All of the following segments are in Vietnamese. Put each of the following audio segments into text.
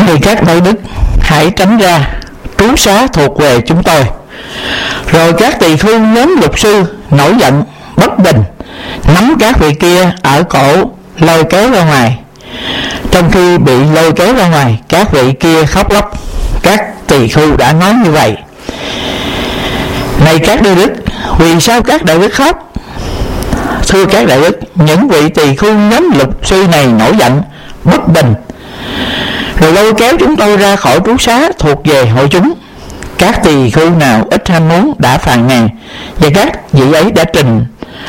Này các đại đức, hãy tránh ra, trú xá thuộc về chúng tôi. Rồi các tỳ khưu nhóm lục sư nổi giận bất bình, nắm các vị kia ở cổ lôi kéo ra ngoài. Trong khi bị lôi kéo ra ngoài, các vị kia khóc lóc. Các tỳ khưu đã nói như vậy: này các đại đức, vì sao các đại đức khóc? Thưa các đại đức, những vị tỳ khưu nhóm lục sư này nổi giận bất bình, rồi lôi kéo chúng tôi ra khỏi trú xá thuộc về hội chúng. Các tỳ khưu nào ít ham muốn đã phàn nàn, và các vị ấy đã trình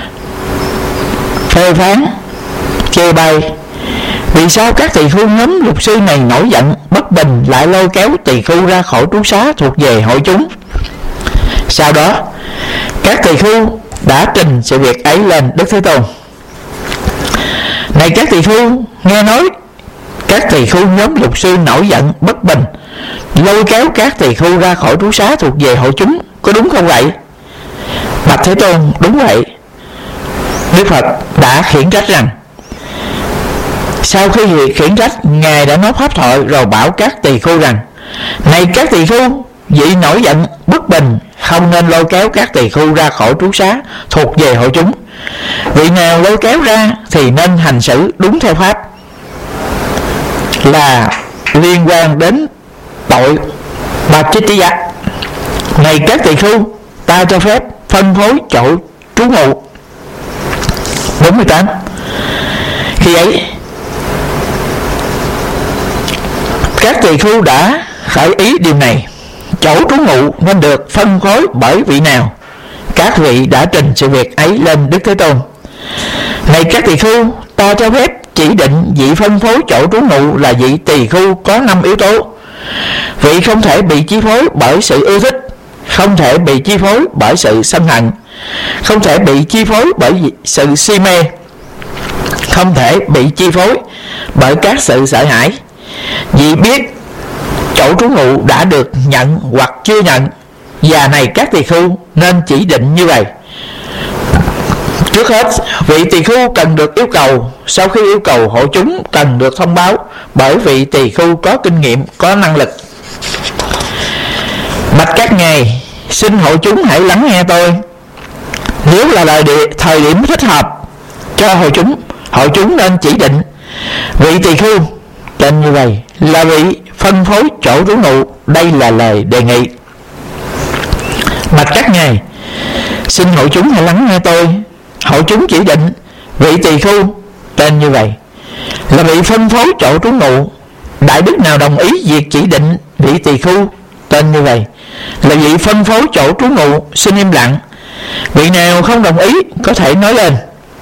phê phán chê bai. Vì sao các tỳ khưu nhóm lục sư này nổi giận bất bình lại lôi kéo tỳ khưu ra khỏi trú xá thuộc về hội chúng? Sau đó các tỳ khưu đã trình sự việc ấy lên Đức Thế Tôn. Này các tỳ khưu, nghe nói các tỳ khưu nhóm lục sư nổi giận bất bình, lôi kéo các tỳ khưu ra khỏi trú xá thuộc về hội chúng, có đúng không vậy? Bạch Thế Tôn, đúng vậy. Đức Phật đã khiển trách rằng, sau khi khiển trách, Ngài đã nói pháp thoại rồi bảo các tỳ khưu rằng: này các tỳ khưu, vị nổi giận bất bình không nên lôi kéo các tỳ khưu ra khỏi trú xá thuộc về hội chúng. Vị nào lôi kéo ra thì nên hành xử đúng theo pháp, là liên quan đến tội Bachitiya. Này các tỳ khưu, ta cho phép phân phối chỗ trú ngụ. 48. Khi ấy các tỳ khưu đã khởi ý điều này: chỗ trú ngụ nên được phân phối bởi vị nào? Các vị đã trình sự việc ấy lên Đức Thế Tôn. Này các tỳ khưu, ta cho phép chỉ định vị phân phối chỗ trú ngụ là vị tỳ khưu có 5 yếu tố. Vị không thể bị chi phối bởi sự ưa thích, không thể bị chi phối bởi sự sân hận, không thể bị chi phối bởi sự si mê, không thể bị chi phối bởi các sự sợ hãi. Vị biết chỗ trú ngụ đã được nhận hoặc chưa nhận, và này các tỳ khưu nên chỉ định như vậy. Trước hết, vị tỳ khưu cần được yêu cầu. Sau khi yêu cầu, hội chúng cần được thông báo bởi vị tỳ khưu có kinh nghiệm, có năng lực. Bạch các ngài, xin hội chúng hãy lắng nghe tôi. Nếu là thời điểm thích hợp cho hội chúng nên chỉ định vị tỳ khưu tên như vậy là vị phân phối chỗ trú ngụ. Đây là lời đề nghị. Bạch các ngài, xin hội chúng hãy lắng nghe tôi. Hội chúng chỉ định vị tỳ khưu tên như vậy là vị phân phối chỗ trú ngụ. Đại đức nào đồng ý việc chỉ định vị tỳ khưu tên như vậy là vị phân phối chỗ trú ngụ, xin im lặng. Vị nào không đồng ý có thể nói lên.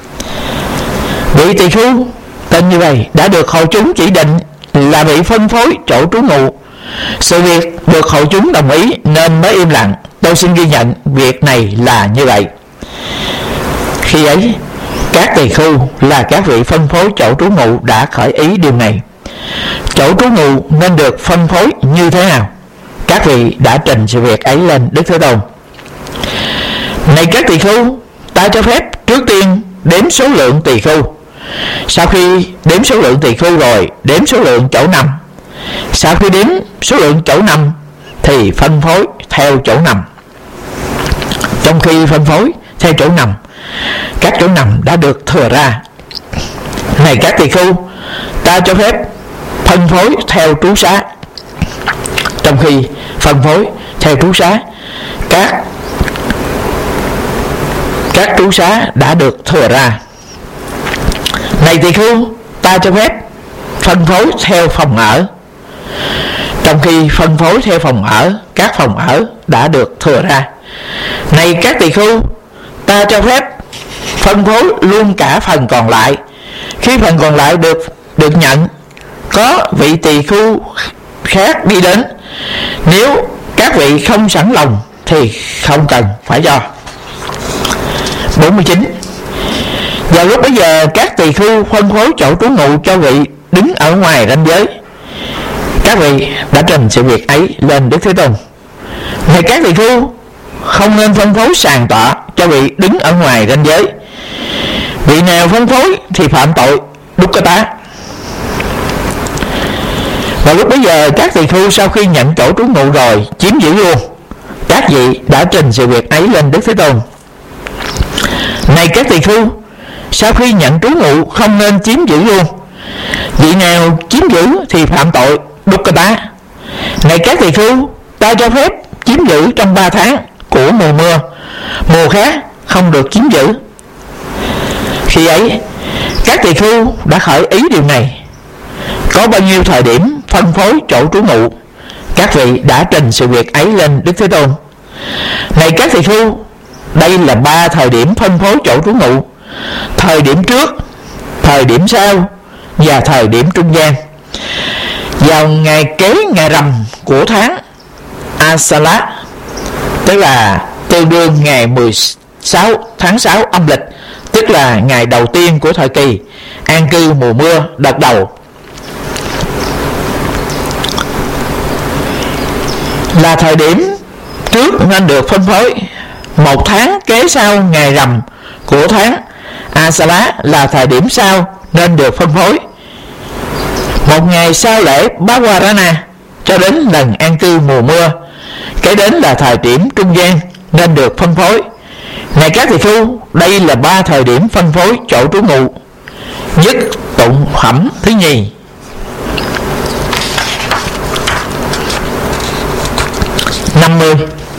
Vị tỳ khưu tên như vậy đã được hội chúng chỉ định là vị phân phối chỗ trú ngụ. Sự việc được hội chúng đồng ý nên mới im lặng. Tôi xin ghi nhận việc này là như vậy. Khi ấy, các tỳ khưu là các vị phân phối chỗ trú ngụ đã khởi ý điều này. Chỗ trú ngụ nên được phân phối như thế nào? Các vị đã trình sự việc ấy lên Đức Thế Tôn. Này các tỳ khưu, ta cho phép trước tiên đếm số lượng tỳ khưu. Sau khi đếm số lượng tỳ khưu rồi, đếm số lượng chỗ nằm. Sau khi đếm số lượng chỗ nằm thì phân phối theo chỗ nằm. Trong khi phân phối theo chỗ nằm, các chỗ nằm đã được thừa ra. Này các tỳ khưu, ta cho phép phân phối theo trú xá. Trong khi phân phối theo trú xá, các trú xá đã được thừa ra. Này tỳ khưu, ta cho phép phân phối theo phòng ở. Trong khi phân phối theo phòng ở, các phòng ở đã được thừa ra. Này các tỳ khưu, ta cho phép phân phối luôn cả phần còn lại. Khi phần còn lại được nhận, có vị tỳ khưu khác đi đến. Nếu các vị không sẵn lòng thì không cần phải cho. 49. Vào lúc bấy giờ, các tỳ khưu phân phối chỗ trú ngụ cho vị đứng ở ngoài ranh giới. Các vị đã trình sự việc ấy lên Đức Thế Tôn. Này các tỳ khưu, không nên phân phối sàn tọa cho vị đứng ở ngoài ranh giới. Vị nào phân phối thì phạm tội Dukkata. Và lúc bấy giờ các tỳ khưu sau khi nhận chỗ trú ngụ rồi chiếm giữ luôn. Các vị đã trình sự việc ấy lên Đức Thế Tôn. Này các tỳ khưu, sau khi nhận trú ngụ không nên chiếm giữ luôn. Vị nào chiếm giữ thì phạm tội Dukkata. Này các tỳ khưu, ta cho phép chiếm giữ trong 3 tháng của mùa mưa, mùa khác không được chiếm giữ. Khi ấy các tỳ khưu đã khởi ý điều này. Có bao nhiêu thời điểm phân phối chỗ trú ngụ, các vị đã trình sự việc ấy lên Đức Thế Tôn. Này các tỳ khưu, đây là 3 thời điểm phân phối chỗ trú ngụ: thời điểm trước, thời điểm sau và thời điểm trung gian. Vào ngày kế ngày rằm của tháng Asala, tức là tương đương ngày 16 tháng 6 âm lịch, tức là ngày đầu tiên của thời kỳ an cư mùa mưa đợt đầu, là thời điểm trước nên được phân phối. 1 tháng kế sau ngày rằm của tháng Asala là thời điểm sau nên được phân phối. 1 ngày sau lễ Bawarana cho đến lần an cư mùa mưa, kế đến là thời điểm trung gian nên được phân phối. Này các tỳ khưu, đây là 3 thời điểm phân phối chỗ trú ngụ. Nhất tụng phẩm thứ nhì. Năm 50.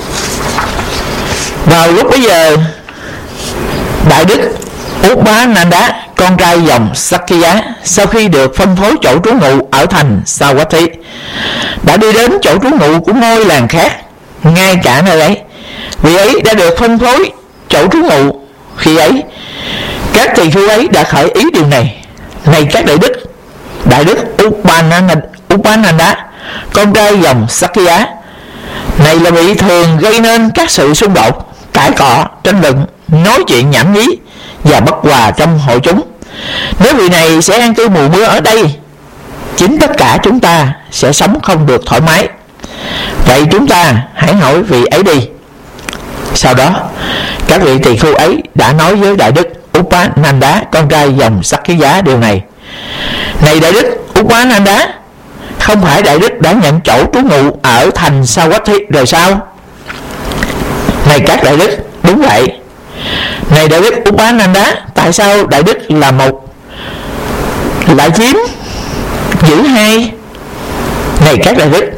Vào lúc bấy giờ, Đại Đức Upananda, con trai dòng Sakya, sau khi được phân phối chỗ trú ngụ ở thành Savatthi, đã đi đến chỗ trú ngụ của ngôi làng khác. Ngay cả nơi ấy, vị ấy đã được phân phối chỗ trú ngụ. Khi ấy, các tỳ khưu ấy đã khởi ý điều này. Này các Đại Đức Upananda, con trai dòng Sakya, này là vị thường gây nên các sự xung đột, cãi cọ, tranh luận, nói chuyện nhảm nhí và bất hòa trong hội chúng. Nếu vị này sẽ an cư mùa mưa ở đây, chính tất cả chúng ta sẽ sống không được thoải mái. Vậy chúng ta hãy hỏi vị ấy đi. Sau đó, các vị tỳ khưu ấy đã nói với Đại Đức Upananda, con trai dòng Sakya điều này. Này Đại Đức Upananda, không phải Đại Đức đã nhận chỗ trú ngụ ở thành Savatthi rồi sao? Này các Đại Đức, đúng vậy. Này Đại Đức Upananda, tại sao Đại Đức là một lại chiếm giữ 2? Này các Đại Đức,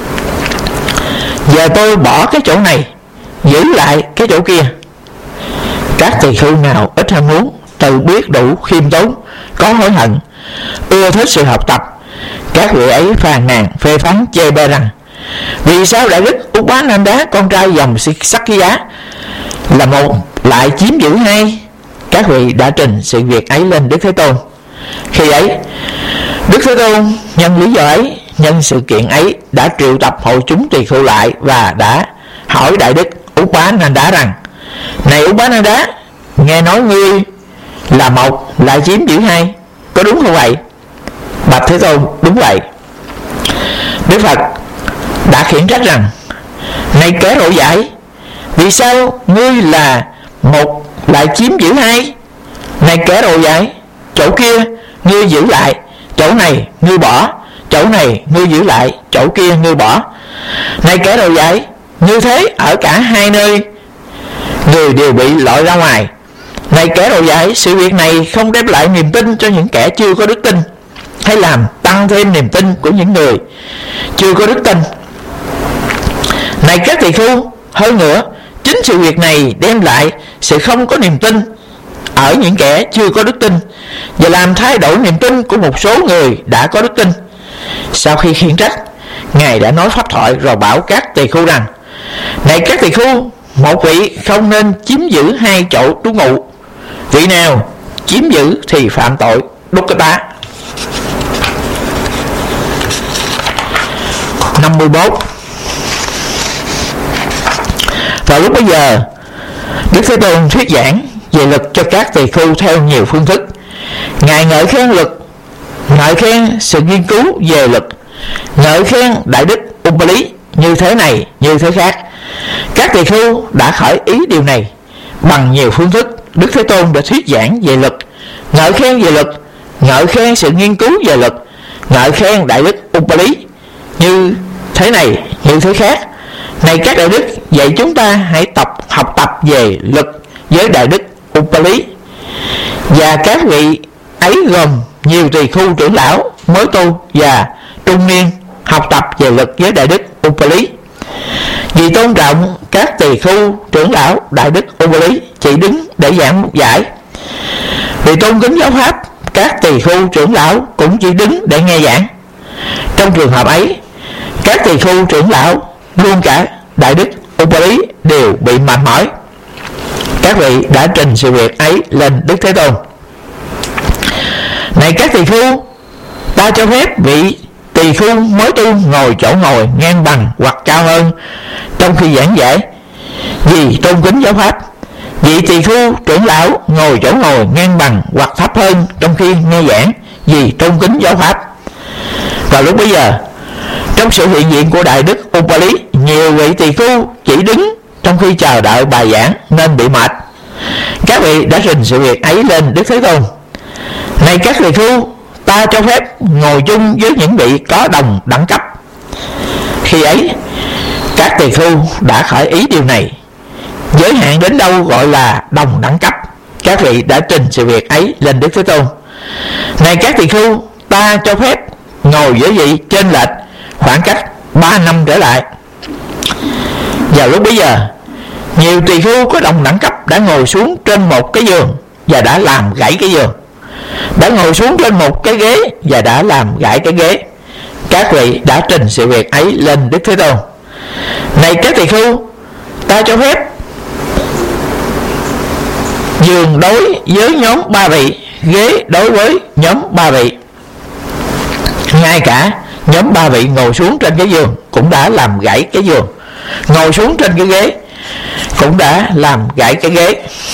giờ tôi bỏ cái chỗ này, giữ lại cái chỗ kia. Các tỳ khưu nào ít ham muốn, tự biết đủ khiêm tốn, có hối hận, ưa thích sự học tập, các vị ấy phàn nàn phê phán chê bai rằng: vì sao Đại Đức Upananda, con trai dòng Sakya, là một lại chiếm giữ 2? Các vị đã trình sự việc ấy lên Đức Thế Tôn. Khi ấy, Đức Thế Tôn nhân lý do ấy, nhân sự kiện ấy, đã triệu tập hội chúng tỳ khưu lại và đã hỏi Đại Đức Upananda rằng: này Upananda, nghe nói ngươi là một lại chiếm giữ 2, có đúng không vậy? Bạch Thế Tôn, đúng vậy. Đức Phật đã khiển trách rằng: này kẻ rộ dại, vì sao ngươi là một lại chiếm giữ 2? Này kẻ rộ dại, chỗ kia ngươi giữ lại, chỗ này ngươi bỏ, chỗ này ngươi giữ lại, chỗ kia ngươi bỏ. Này kẻ rộ dại, như thế ở cả 2 nơi người đều bị loại ra ngoài. Này kẻ rộ dại, sự việc này không đem lại niềm tin cho những kẻ chưa có đức tin, hay làm tăng thêm niềm tin của những người chưa có đức tin. Này các tỳ khưu, hơn nữa, chính sự việc này đem lại sự không có niềm tin ở những kẻ chưa có đức tin và làm thay đổi niềm tin của một số người đã có đức tin. Sau khi khiển trách, Ngài đã nói pháp thoại rồi bảo các tỳ khưu rằng: này các tỳ khưu, một vị không nên chiếm giữ 2 chỗ trú ngụ. Vị nào chiếm giữ thì phạm tội Dukkata. 51. Vào lúc bấy giờ, Đức Thế Tôn thuyết giảng về lực cho các tỳ khưu theo nhiều phương thức. Ngài ngợi khen lực, ngợi khen sự nghiên cứu về lực, ngợi khen Đại Đức Upali như thế này như thế khác. Các tỳ khưu đã khởi ý điều này. Bằng nhiều phương thức, Đức Thế Tôn đã thuyết giảng về lực, ngợi khen về lực, ngợi khen sự nghiên cứu về lực, ngợi khen đại đức Upali như thế này như thế khác. Này các đại đức, vậy chúng ta hãy học tập về luật với đại đức Upali. Và các vị ấy gồm nhiều tỳ khưu trưởng lão mới tu và trung niên học tập về luật với đại đức Upali. Vì tôn trọng các tỳ khưu trưởng lão, đại đức Upali chỉ đứng để giảng giải. Vì tôn kính giáo pháp, các tỳ khưu trưởng lão cũng chỉ đứng để nghe giảng. Trong trường hợp ấy, các tỳ khưu trưởng lão luôn cả đại đức Upali đều bị mệt mỏi. Các vị đã trình sự việc ấy lên Đức Thế Tôn. Này các tỳ khưu, ta cho phép vị tỳ khưu mới tu ngồi chỗ ngồi ngang bằng hoặc cao hơn trong khi giảng giải, vì tôn kính giáo pháp. Vị tỳ khưu trưởng lão ngồi chỗ ngồi ngang bằng hoặc thấp hơn trong khi nghe giảng, vì tôn kính giáo pháp. Vào lúc bấy giờ, trong sự hiện diện của đại đức Upali, nhiều vị tỳ khưu chỉ đứng trong khi chờ đợi bài giảng nên bị mệt. Các vị đã trình sự việc ấy lên Đức Thế Tôn. Này các tỳ khưu, ta cho phép ngồi chung với những vị có đồng đẳng cấp. Khi ấy, các tỳ khưu đã khởi ý điều này. Giới hạn đến đâu gọi là đồng đẳng cấp? Các vị đã trình sự việc ấy lên Đức Thế Tôn. Này các tỳ khưu, ta cho phép ngồi với vị trên lệch khoảng cách 3 năm trở lại. Vào lúc bấy giờ, nhiều tỳ khưu có đồng đẳng cấp đã ngồi xuống trên một cái giường và đã làm gãy cái giường, đã ngồi xuống trên một cái ghế và đã làm gãy cái ghế. Các vị đã trình sự việc ấy lên Đức Thế Tôn. Này các tỳ khưu, ta cho phép giường đối với nhóm 3 vị, ghế đối với nhóm 3 vị. Ngay cả nhóm 3 vị ngồi xuống trên cái giường cũng đã làm gãy cái giường, ngồi xuống trên cái ghế cũng đã làm gãy cái ghế.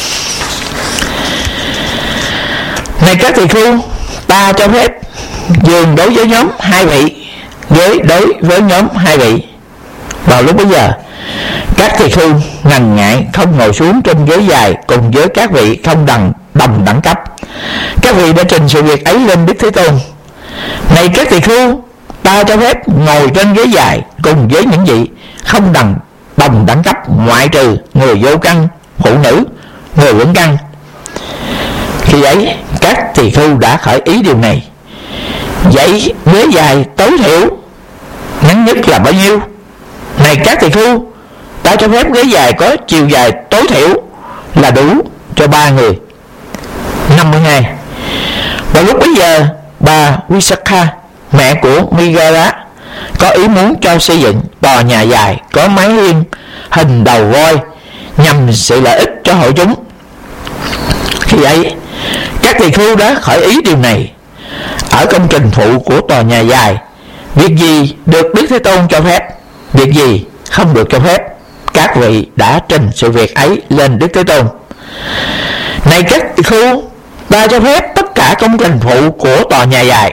Này các tỳ khưu, ta cho phép giường đối với nhóm 2 vị, ghế đối với nhóm 2 vị. Vào lúc bấy giờ, các tỳ khưu ngần ngại không ngồi xuống trên ghế dài cùng với các vị không đồng đẳng cấp. Các vị đã trình sự việc ấy lên Đức Thế Tôn. Này các tỳ khưu, ta cho phép ngồi trên ghế dài cùng với những vị không đồng đẳng cấp, ngoại trừ người vô căn, phụ nữ, người lưỡng căn. Khi ấy, các tỳ khưu đã khởi ý điều này. Vậy ghế dài tối thiểu ngắn nhất là bao nhiêu? Này các tỳ khưu, ta cho phép ghế dài có chiều dài tối thiểu là đủ cho 3 người. 52. Vào lúc bấy giờ, bà Visakha, mẹ của Migara, có ý muốn cho xây dựng tòa nhà dài có mái hiên hình đầu voi nhằm sự lợi ích cho hội chúng. Khi ấy, các tỳ khưu đã khởi ý điều này. Ở công trình phụ của tòa nhà dài, việc gì được Đức Thế Tôn cho phép, việc gì không được cho phép? Các vị đã trình sự việc ấy lên Đức Thế Tôn. Này các tỳ khưu, ta cho phép tất cả công trình phụ của tòa nhà dài.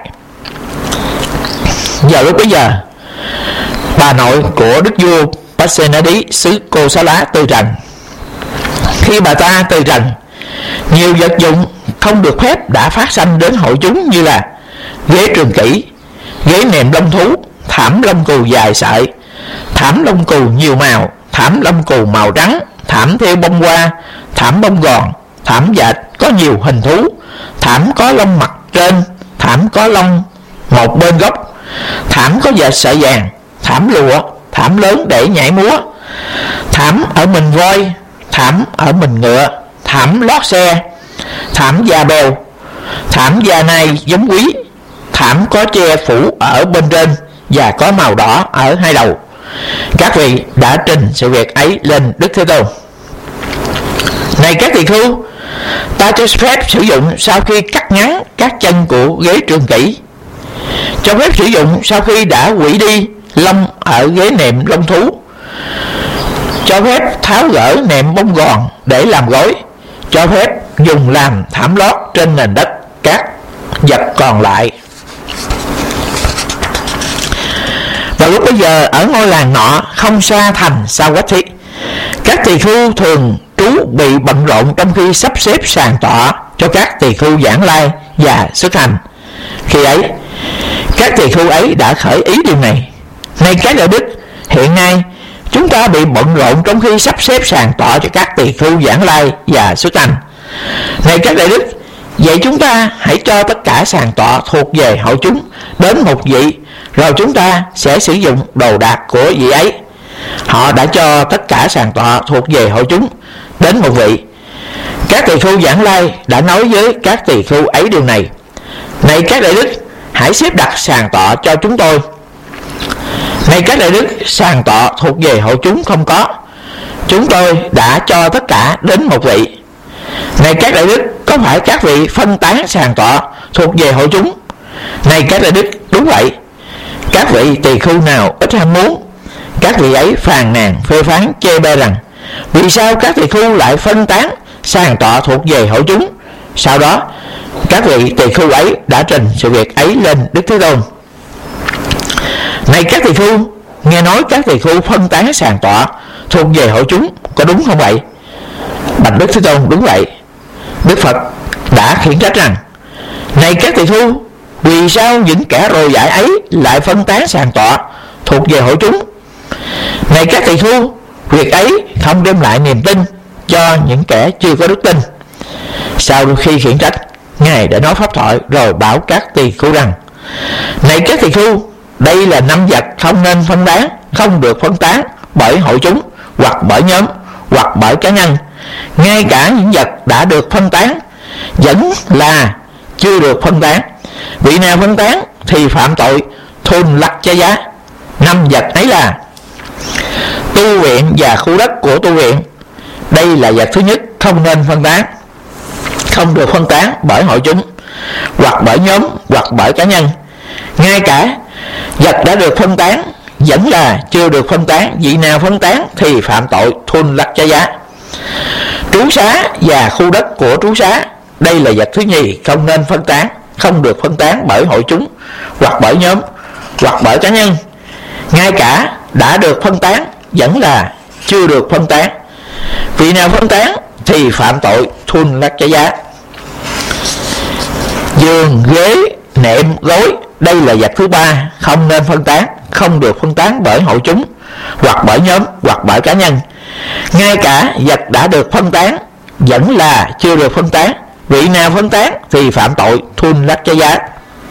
Vào lúc bấy giờ, bà nội của Đức vua Pasenadi xứ Kosala từ trần. Khi bà ta từ trần, nhiều vật dụng không được phép đã phát sanh đến hội chúng, như là ghế trường kỷ, ghế nệm lông thú, thảm lông cừu dài sợi, thảm lông cừu nhiều màu, thảm lông cừu màu trắng, thảm theo bông hoa, thảm bông gòn, thảm dệt có nhiều hình thú, thảm có lông mặt trên, thảm có lông một bên gốc, thảm có dệt sợi vàng, thảm lụa, thảm lớn để nhảy múa, thảm ở mình voi, thảm ở mình ngựa, thảm lót xe, thảm da bèo, thảm da nai giống quý, thảm có che phủ ở bên trên và có màu đỏ ở hai đầu. Các vị đã trình sự việc ấy lên Đức Thế Tôn. Này các tỳ khưu, ta cho phép sử dụng sau khi cắt ngắn các chân của ghế trường kỷ, cho phép sử dụng sau khi đã hủy đi lông ở ghế nệm lông thú, cho phép tháo gỡ nệm bông gòn để làm gối, cho phép dùng làm thảm lót trên nền đất các vật còn lại. Vào lúc bây giờ, ở ngôi làng nọ không xa thành Savatthi, các tỳ khưu thường trú bị bận rộn trong khi sắp xếp sàn tọa cho các tỳ khưu giảng lai và xuất hành. Khi ấy, Các tỳ khưu ấy đã khởi ý điều này: này các đại đức, hiện nay chúng ta bị bận rộn trong khi sắp xếp sàng tọa cho các tỳ khưu giảng lai và xuất hành. Này các đại đức, vậy chúng ta hãy cho tất cả sàng tọa thuộc về hội chúng đến một vị, rồi chúng ta sẽ sử dụng đồ đạc của vị ấy. Họ đã cho tất cả sàng tọa thuộc về hội chúng đến một vị. Các tỳ khưu giảng lai đã nói với các tỳ khưu ấy điều này: này các đại đức, hãy xếp đặt sàng tọa cho chúng tôi. Này các đại đức, sàng tọa thuộc về hội chúng không có, chúng tôi đã cho tất cả đến một vị. Này các đại đức, có phải các vị phân tán sàng tọa thuộc về hội chúng? Này các đại đức, đúng vậy. Các vị tỳ khưu nào ít ham muốn, các vị ấy phàn nàn phê phán chê bai rằng: vì sao các tỳ khưu lại phân tán sàng tọa thuộc về hội chúng? Sau đó các vị tỳ khưu ấy đã trình sự việc ấy lên Đức Thế Tôn. Này các tỳ khưu, nghe nói các tỳ khưu phân tán sàng tọa thuộc về hội chúng, có đúng không vậy? Bạch Đức Thế Tôn: đúng vậy. Đức Phật đã khiển trách rằng: này các tỳ khưu, vì sao những kẻ rồ dại ấy lại phân tán sàng tọa thuộc về hội chúng? Này các tỳ khưu, việc ấy không đem lại niềm tin cho những kẻ chưa có đức tin. Sau khi khiển trách, Ngài đã nói pháp thoại rồi bảo các tỳ khưu rằng: này các tỳ khưu, đây là 5 vật không nên phân tán, không được phân tán bởi hội chúng, hoặc bởi nhóm, hoặc bởi cá nhân. Ngay cả những vật đã được phân tán vẫn là chưa được phân tán. Vị nào phân tán thì phạm tội thôn lắc cha giá. 5 vật ấy là tu viện và khu đất của tu viện. Đây là vật thứ nhất không nên phân tán, không được phân tán bởi hội chúng, hoặc bởi nhóm, hoặc bởi cá nhân. Ngay cả vật đã được phân tán vẫn là chưa được phân tán. Vị nào phân tán thì phạm tội thôn lắc cha giá. Trú xá và khu đất của trú xá. Đây là vật thứ nhì không nên phân tán, không được phân tán bởi hội chúng, hoặc bởi nhóm, hoặc bởi cá nhân. Ngay cả đã được phân tán vẫn là chưa được phân tán. Vị nào phân tán thì phạm tội thun lắc cha giá. Giường, ghế, nệm, gối. Đây là vật thứ ba không nên phân tán, không được phân tán bởi hội chúng, hoặc bởi nhóm, hoặc bởi cá nhân. Ngay cả vật đã được phân tán vẫn là chưa được phân tán. Vị nào phân tán thì phạm tội thun lắc cha giá.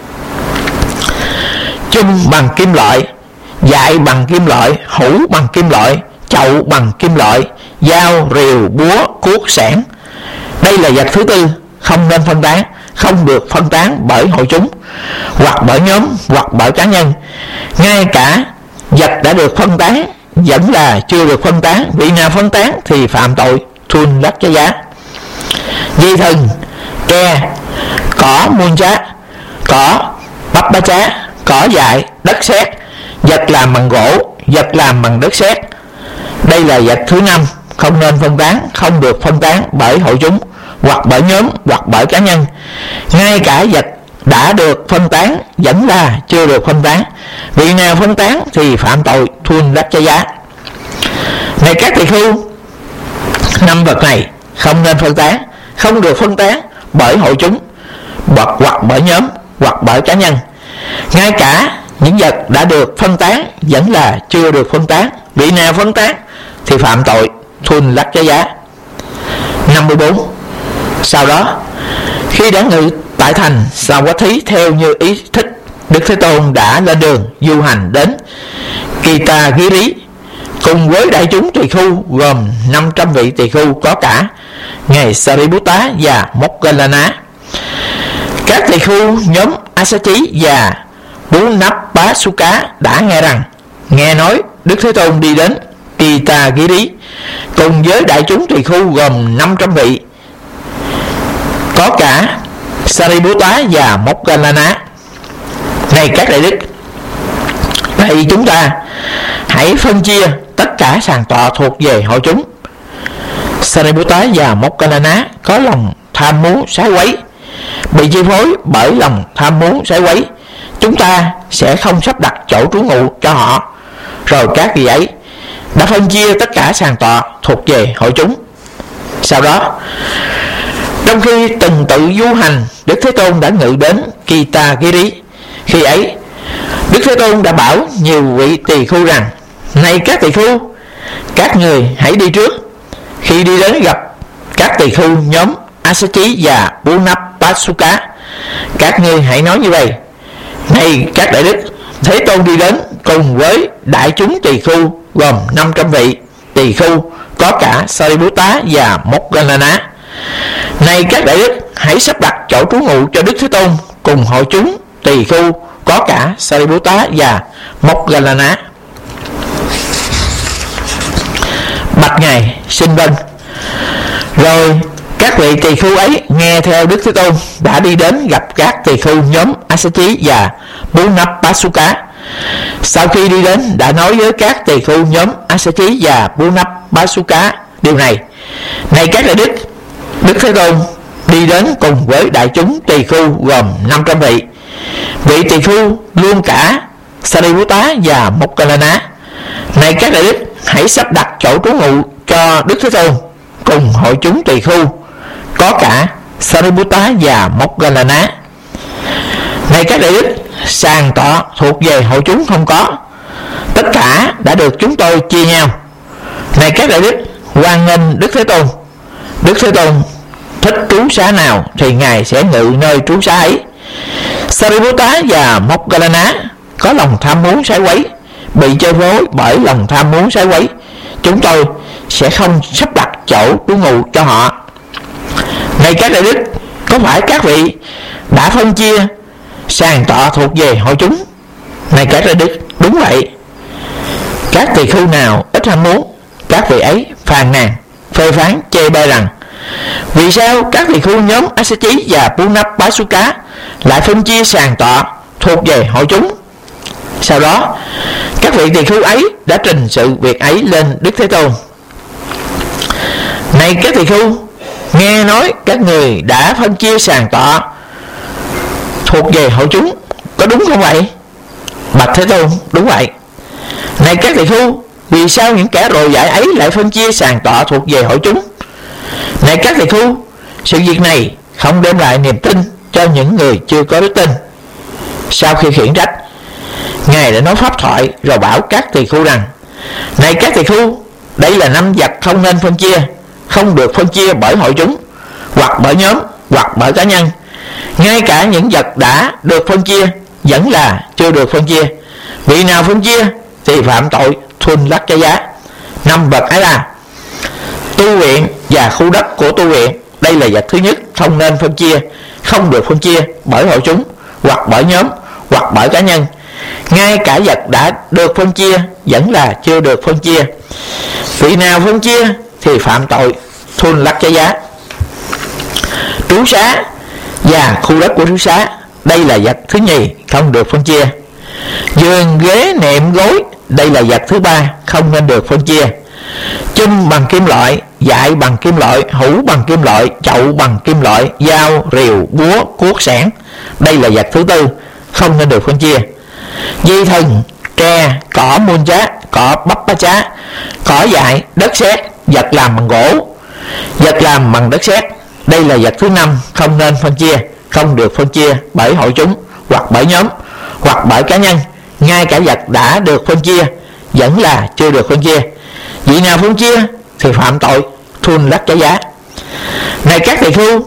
Chung bằng kim loại, dại bằng kim loại, hũ bằng kim loại, chậu bằng kim loại, dao, rìu, búa, cuốc, xẻng. Đây là vật thứ tư không nên phân tán, không được phân tán bởi hội chúng, hoặc bởi nhóm, hoặc bởi cá nhân. Ngay cả vật đã được phân tán vẫn là chưa được phân tán. Vị nào phân tán thì phạm tội thun lắc cha giá. Dây thừng, ke, cỏ muôn chá, cỏ bắp ba chá, cỏ dại, đất sét, vật làm bằng gỗ, vật làm bằng đất sét. Đây là vật thứ năm không nên phân tán, không được phân tán bởi hội chúng, hoặc bởi nhóm, hoặc bởi cá nhân. Ngay cả vật đã được phân tán vẫn là chưa được phân tán. Vị nào phân tán thì phạm tội thun lắc cha giá. Này các tỳ khưu, 5 vật này không nên phân tán, không được phân tán bởi hội chúng, hoặc bởi nhóm, hoặc bởi cá nhân. Ngay cả những vật đã được phân tán vẫn là chưa được phân tán. Vị nào phân tán thì phạm tội thun lắc cha giá. 54. Sau đó, khi đã ngự tại thành Savatthi theo như ý thích, Đức Thế Tôn đã lên đường du hành đến Kitagiri cùng với đại chúng tỳ khưu gồm 500 vị tỳ khưu, có cả ngài Sariputta và Moggallana. Các tỳ khưu nhóm Assachi và Punappasuka đã nghe rằng, nghe nói Đức Thế Tôn đi đến Kitagiri cùng với đại chúng tỳ khưu gồm 500 vị, có cả Sariputta và Moggallana. Này các đại đức, vậy chúng ta hãy phân chia tất cả sàng tọa thuộc về hội chúng. Sariputta và Moggallana có lòng tham muốn sái quấy, bị chi phối bởi lòng tham muốn sái quấy. Chúng ta sẽ không sắp đặt chỗ trú ngụ cho họ. Rồi các vị ấy đã phân chia tất cả sàng tọa thuộc về hội chúng. Sau đó, trong khi từng tự du hành, Đức Thế Tôn đã ngự đến Kitagiri. Khi ấy, Đức Thế Tôn đã bảo nhiều vị tỳ khưu rằng: này các tỳ khưu, các người hãy đi trước. Khi đi đến gặp các tỳ khưu nhóm Assachi và Punapasuka, các ngươi hãy nói như vậy: này các đại đức, Thế Tôn đi đến cùng với đại chúng tỳ khưu gồm 500 vị tỳ khưu, có cả Sariputta và Moggallana. Này các đại đức, hãy sắp đặt chỗ trú ngụ cho Đức Thế Tôn cùng hội chúng tỳ khưu, có cả Sariputta và Moggallana. Bạch Ngài xin vâng. Rồi các vị tỳ khưu ấy nghe theo Đức Thế Tôn, đã đi đến gặp các tỳ khưu nhóm Assachi và Punapasuka. Sau khi đi đến, đã nói với các tỳ khưu nhóm Assachi và Punapasuka điều này: này các đại đức, Đức Thế Tôn đi đến cùng với đại chúng tỳ khưu gồm 500 vị. Vị tỳ khưu luôn cả Sariputta và Moggallana. Này các đại đức, hãy sắp đặt chỗ trú ngụ cho Đức Thế Tôn cùng hội chúng tỳ khưu, có cả Sariputta và Moggallana. Này các đại đức, sàn tọa thuộc về hội chúng không có, tất cả đã được chúng tôi chia nhau. Này các đại đức, hoan nghênh Đức Thế Tôn. Đức Thế Tôn thích trú xá nào thì Ngài sẽ ngự nơi trú xá ấy. Sariputta và Moggallana có lòng tham muốn sái quấy, bị chơi rối bởi lòng tham muốn sái quấy, chúng tôi sẽ không sắp đặt chỗ trú ngụ cho họ. Này các đại đức, có phải các vị đã phân chia sàn tọa thuộc về hội chúng? Này các đại đức, đúng vậy. Các tỳ khưu nào ít ham muốn, các vị ấy phàn nàn, phê phán, chê bai rằng: vì sao các tỳ khưu nhóm Assachi và Punapasuka lại phân chia sàn tọa thuộc về hội chúng? Sau đó các vị tỳ khưu ấy đã trình sự việc ấy lên Đức Thế Tôn. Này các tỳ khưu, nghe nói các người đã phân chia sàn tọa thuộc về hội chúng, có đúng không vậy? Bạch Thế Tôn, đúng vậy. Này các tỳ khưu, vì sao những kẻ rồ dại ấy lại phân chia sàn tọa thuộc về hội chúng? Này các tỳ khưu, sự việc này không đem lại niềm tin cho những người chưa có đức tin. Sau khi khiển trách, Ngài đã nói pháp thoại rồi bảo các tỳ khưu rằng: này các tỳ khưu, đây là 5 vật không nên phân chia, không được phân chia bởi hội chúng, hoặc bởi nhóm, hoặc bởi cá nhân. Ngay cả những vật đã được phân chia vẫn là chưa được phân chia. Vị nào phân chia thì phạm tội thuần lắc cái giá. 5 vật ấy là tu viện và khu đất của tu viện. Đây là vật thứ nhất không nên phân chia, không được phân chia bởi hội chúng, hoặc bởi nhóm, hoặc bởi cá nhân. Ngay cả vật đã được phân chia vẫn là chưa được phân chia. Vị nào phân chia thì phạm tội thuần lắc cái giá. Trú xá và khu đất của trú xá, đây là vật thứ nhì không được phân chia. Giường ghế nệm gối, đây là vật thứ 3 không nên được phân chia. Chum bằng kim loại, dại bằng kim loại, hũ bằng kim loại, chậu bằng kim loại, dao, rìu, búa, cuốc xẻng, đây là vật thứ 4 không nên được phân chia. Dây thừng, tre, cỏ muôn chá, cỏ bắp bá chá, cỏ dại, đất sét, vật làm bằng gỗ, vật làm bằng đất sét, đây là vật thứ 5 không nên phân chia, không được phân chia bởi hội chúng, hoặc bởi nhóm, hoặc bởi cá nhân. Ngay cả vật đã được phân chia vẫn là chưa được phân chia. Vị nào phân chia thì phạm tội thuần lắc cái giá. Này các tỳ khưu,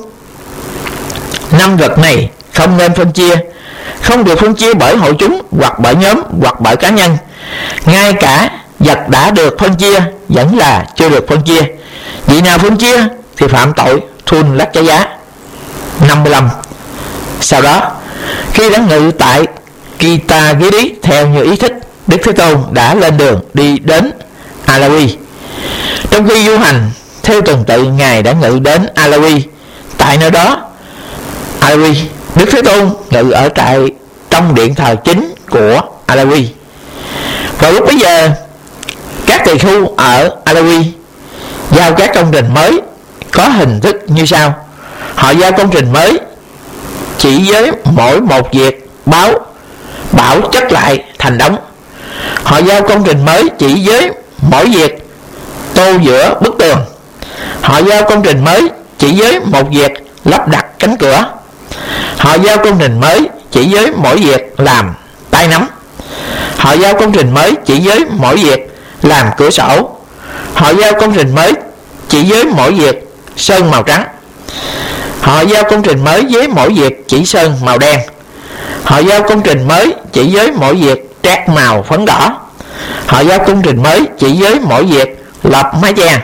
5 vật này không nên phân chia, không được phân chia bởi hội chúng, hoặc bởi nhóm, hoặc bởi cá nhân. Ngay cả vật đã được phân chia vẫn là chưa được phân chia. Vị nào phân chia thì phạm tội thuần lắc cái giá. 55. Sau đó, khi đã ngự tại Kitagiri theo như ý thích, Đức Thế Tôn đã lên đường đi đến Alawi. Trong khi du hành theo tuần tự, Ngài đã ngự đến Alawi. Tại nơi đó, Alawi, Đức Thế Tôn ngự ở tại trong điện thờ chính của Alawi. Vào lúc bấy giờ, các tỳ khưu ở Alawi giao các công trình mới có hình thức như sau. Họ giao công trình mới chỉ với mỗi một việc bảo chất lại thành đống. Họ giao công trình mới chỉ với mỗi việc tô giữa bức tường. Họ giao công trình mới chỉ với một việc lắp đặt cánh cửa. Họ giao công trình mới chỉ với mỗi việc làm tay nắm. Họ giao công trình mới chỉ với mỗi việc làm cửa sổ. Họ giao công trình mới chỉ với mỗi việc sơn màu trắng. Họ giao công trình mới với mỗi việc chỉ sơn màu đen. Họ giao công trình mới chỉ với mỗi việc trét màu phấn đỏ. Họ giao công trình mới chỉ với mỗi việc lợp mái che.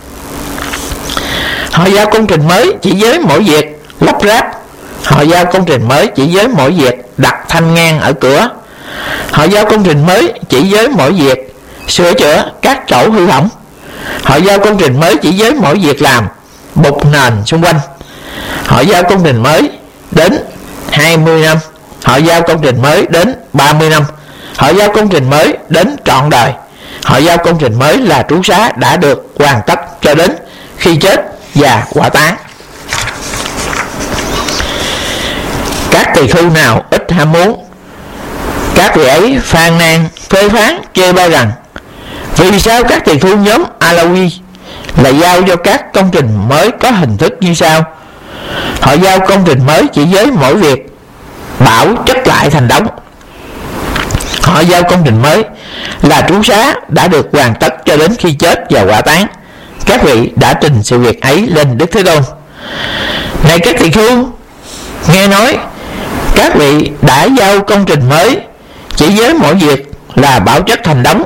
Họ giao công trình mới chỉ với mỗi việc lắp ráp. Họ giao công trình mới chỉ với mỗi việc đặt thanh ngang ở cửa. Họ giao công trình mới chỉ với mỗi việc sửa chữa các chỗ hư hỏng. Họ giao công trình mới chỉ với mỗi việc làm bục nền xung quanh. Họ giao công trình mới đến 20 năm. Họ giao công trình mới đến 30 năm. Họ giao công trình mới đến trọn đời. Họ giao công trình mới là trú xá đã được hoàn tất cho đến khi chết và hỏa táng. Các tỳ khưu nào ít ham muốn, các vị ấy phàn nàn phê phán chê bai rằng vì sao các tỳ khưu nhóm Alawi lại giao cho các công trình mới có hình thức như sau. Họ giao công trình mới chỉ với mỗi việc bảo chất lại thành đống. Họ giao công trình mới là trú xá đã được hoàn tất cho đến khi chết và hỏa táng. Các vị đã trình sự việc ấy lên Đức Thế Tôn. Này các tỳ khưu, nghe nói các vị đã giao công trình mới chỉ với mỗi việc là bảo chất thành đống,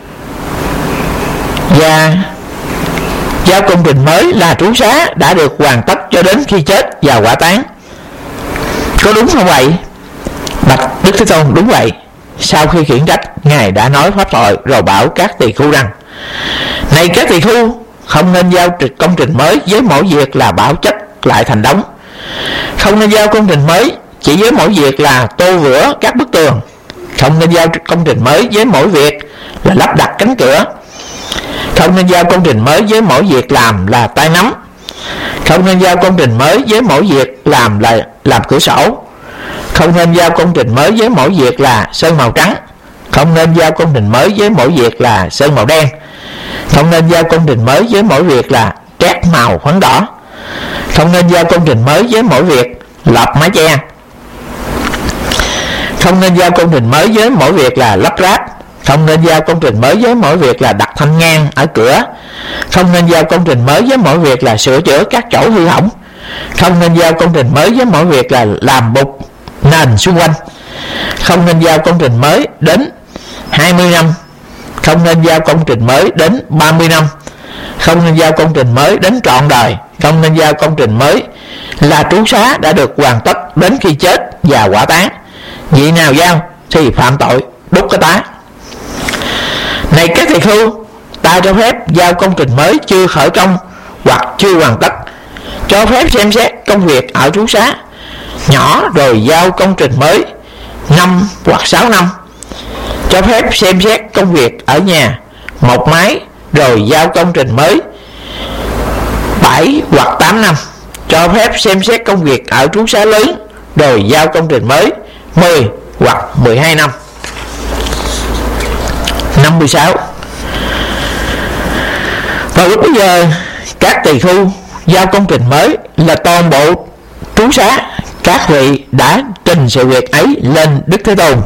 và giao công trình mới là trú xá đã được hoàn tất cho đến khi chết và hỏa táng. Có đúng không vậy? Bạch Đức Thế Tôn, đúng vậy. Sau khi khiển trách, Ngài đã nói pháp thoại rồi bảo các tỳ khưu rằng: này các tỳ khưu, không nên giao công trình mới với mỗi việc là bảo chất lại thành đống. Không nên giao công trình mới chỉ với mỗi việc là tô vữa các bức tường. Không nên giao công trình mới với mỗi việc là lắp đặt cánh cửa. Không nên giao công trình mới với mỗi việc làm là tay nắm. Không nên giao công trình mới với mỗi việc làm cửa sổ. Không nên giao công trình mới với mỗi việc là sơn màu trắng. Không nên giao công trình mới với mỗi việc là sơn màu đen. Không nên giao công trình mới với mỗi việc là trét màu phấn đỏ. Không nên giao công trình mới với mỗi việc lợp mái che. Không nên giao công trình mới với mỗi việc là lắp ráp. Không nên giao công trình mới với mỗi việc là đặt thanh ngang ở cửa. Không nên giao công trình mới với mỗi việc là sửa chữa các chỗ hư hỏng. Không nên giao công trình mới với mỗi việc là làm bục nền xung quanh. Không nên giao công trình mới đến 20 năm. Không nên giao công trình mới đến 30 năm. Không nên giao công trình mới đến trọn đời. Không nên giao công trình mới là trú xá đã được hoàn tất đến khi chết và hỏa táng. Vị nào giao thì phạm tội đốt cái tá. Này các tỳ khưu, ta cho phép giao công trình mới chưa khởi công hoặc chưa hoàn tất. Cho phép xem xét công việc ở trú xá nhỏ rồi giao công trình mới 5 hoặc 6 năm. Cho phép xem xét công việc ở nhà một mái rồi giao công trình mới 7 hoặc 8 năm. Cho phép xem xét công việc ở trú xá lớn rồi giao công trình mới 10 hoặc 12 năm. 56. Vào lúc bây giờ các tỳ khưu giao công trình mới là toàn bộ trú xá. Các vị đã trình sự việc ấy lên Đức Thế Tôn.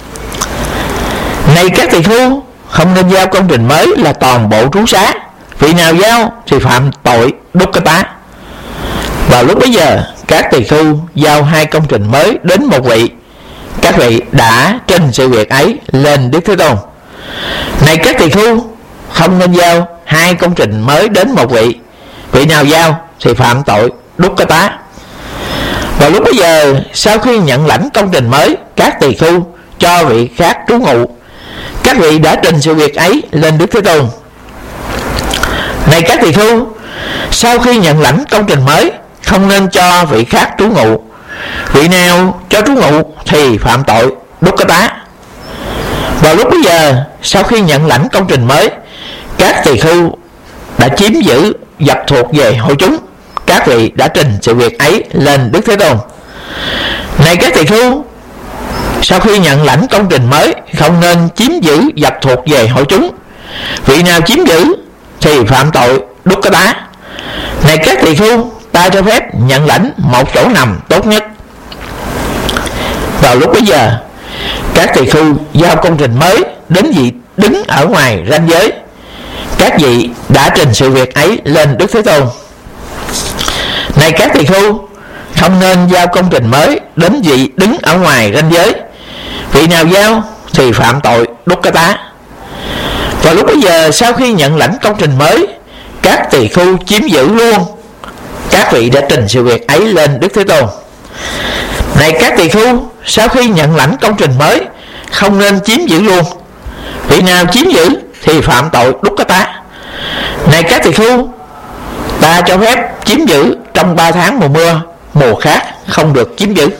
Này các tỳ khưu, không nên giao công trình mới là toàn bộ trú xá. Vị nào giao thì phạm tội đốt cái tá. Vào lúc bấy giờ các tỳ khưu giao 2 công trình mới đến một vị. Các vị đã trình sự việc ấy lên Đức Thế Tôn. Này các tỳ khưu, không nên giao 2 công trình mới đến một vị. Vị nào giao thì phạm tội đốt cái tá. Vào lúc bấy giờ sau khi nhận lãnh công trình mới, các tỳ khưu cho vị khác trú ngụ. Các vị đã trình sự việc ấy lên Đức Thế Tôn. Này các tỳ khưu, sau khi nhận lãnh công trình mới, không nên cho vị khác trú ngụ. Vị nào cho trú ngụ thì phạm tội đốt cái tá. Vào lúc bấy giờ sau khi nhận lãnh công trình mới, các tỳ khưu đã chiếm giữ vật thuộc về hội chúng. Các vị đã trình sự việc ấy lên Đức Thế Tôn. Này các tỳ khưu, sau khi nhận lãnh công trình mới, không nên chiếm giữ vật thuộc về hội chúng. Vị nào chiếm giữ thì phạm tội đốt cái tá. Này các tỳ khưu, ta cho phép nhận lãnh một chỗ nằm tốt nhất. Vào lúc bấy giờ các tỳ khưu giao công trình mới đến vị đứng ở ngoài ranh giới. Các vị đã trình sự việc ấy lên Đức Thế Tôn. Này các tỳ khưu, không nên giao công trình mới đến vị đứng ở ngoài ranh giới. Vị nào giao thì phạm tội Dukkata. Và lúc bấy giờ, sau khi nhận lãnh công trình mới, các tỳ khưu chiếm giữ luôn. Các vị đã trình sự việc ấy lên Đức Thế Tôn. Này các tỳ khưu, sau khi nhận lãnh công trình mới, không nên chiếm giữ luôn. Vị nào chiếm giữ thì phạm tội Dukkata. Này các tỳ khưu, ta cho phép chiếm giữ trong 3 tháng mùa mưa, mùa khác không được chiếm giữ.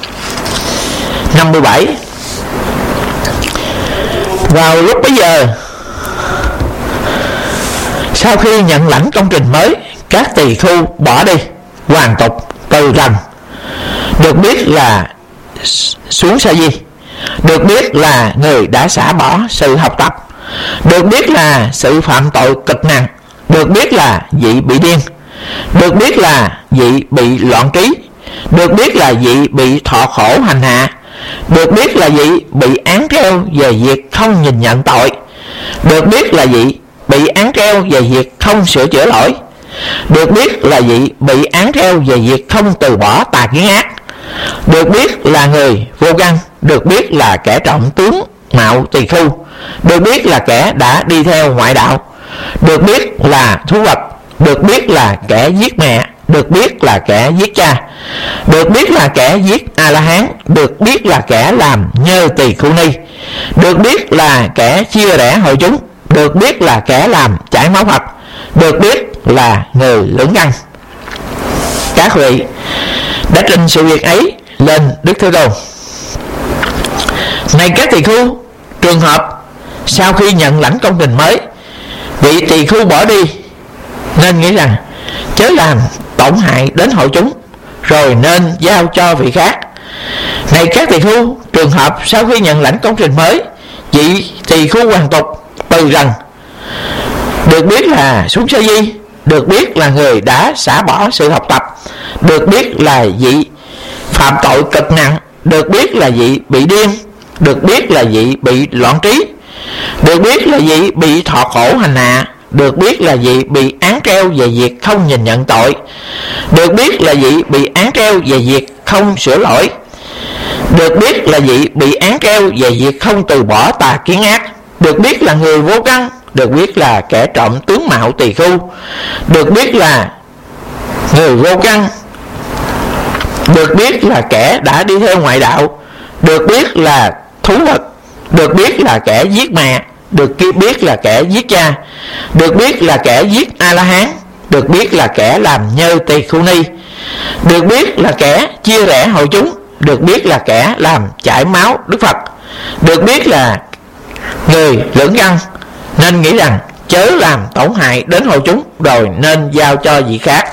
57. Vào lúc bấy giờ, sau khi nhận lãnh công trình mới, các tỳ khưu bỏ đi, hoàn tục, từ trần. Được biết là xuống sa di, được biết là người đã xả bỏ sự học tập, được biết là sự phạm tội cực nặng, được biết là vị bị điên, được biết là vị bị loạn trí, được biết là vị bị thọ khổ hành hạ, được biết là vị bị án treo về việc không nhìn nhận tội, được biết là vị bị án treo về việc không sửa chữa lỗi, được biết là vị bị án treo về việc không từ bỏ tà kiến ác, được biết là người vô căn, được biết là kẻ trọng tướng mạo tỳ khưu, được biết là kẻ đã đi theo ngoại đạo, được biết là thú vật, được biết là kẻ giết mẹ, được biết là kẻ giết cha, được biết là kẻ giết A-la-hán, được biết là kẻ làm nhơ tỳ khưu ni, được biết là kẻ chia rẽ hội chúng, được biết là kẻ làm chảy máu Phật, được biết là người lưỡng căn. Các vị đã trình sự việc ấy lên Đức Thế Tôn. Này các tỳ khưu, trường hợp sau khi nhận lãnh công trình mới, vị tỳ khưu bỏ đi, nên nghĩ rằng chớ làm tổn hại đến hội chúng, rồi nên giao cho vị khác. Này các tỳ khưu, trường hợp sau khi nhận lãnh công trình mới, vị tỳ khưu hoàn tục, từ rằng được biết là xuống sa di, được biết là người đã xả bỏ sự học tập, được biết là vị phạm tội cực nặng, được biết là vị bị điên, được biết là vị bị loạn trí, được biết là vị bị thọ khổ hành hạ, được biết là vị bị án treo về việc không nhìn nhận tội, được biết là vị bị án treo về việc không sửa lỗi, được biết là vị bị án treo về việc không từ bỏ tà kiến ác, được biết là người vô căn, được biết là kẻ trộm tướng mạo tỳ khưu, được biết là người vô căn, được biết là kẻ đã đi theo ngoại đạo, được biết là thú vật, được biết là kẻ giết mẹ, được biết là kẻ giết cha, được biết là kẻ giết A-la-hán, được biết là kẻ làm nhơ tỳ khưu ni, được biết là kẻ chia rẽ hội chúng, được biết là kẻ làm chảy máu Đức Phật, được biết là người lưỡng căn, nên nghĩ rằng chớ làm tổn hại đến hội chúng, rồi nên giao cho vị khác.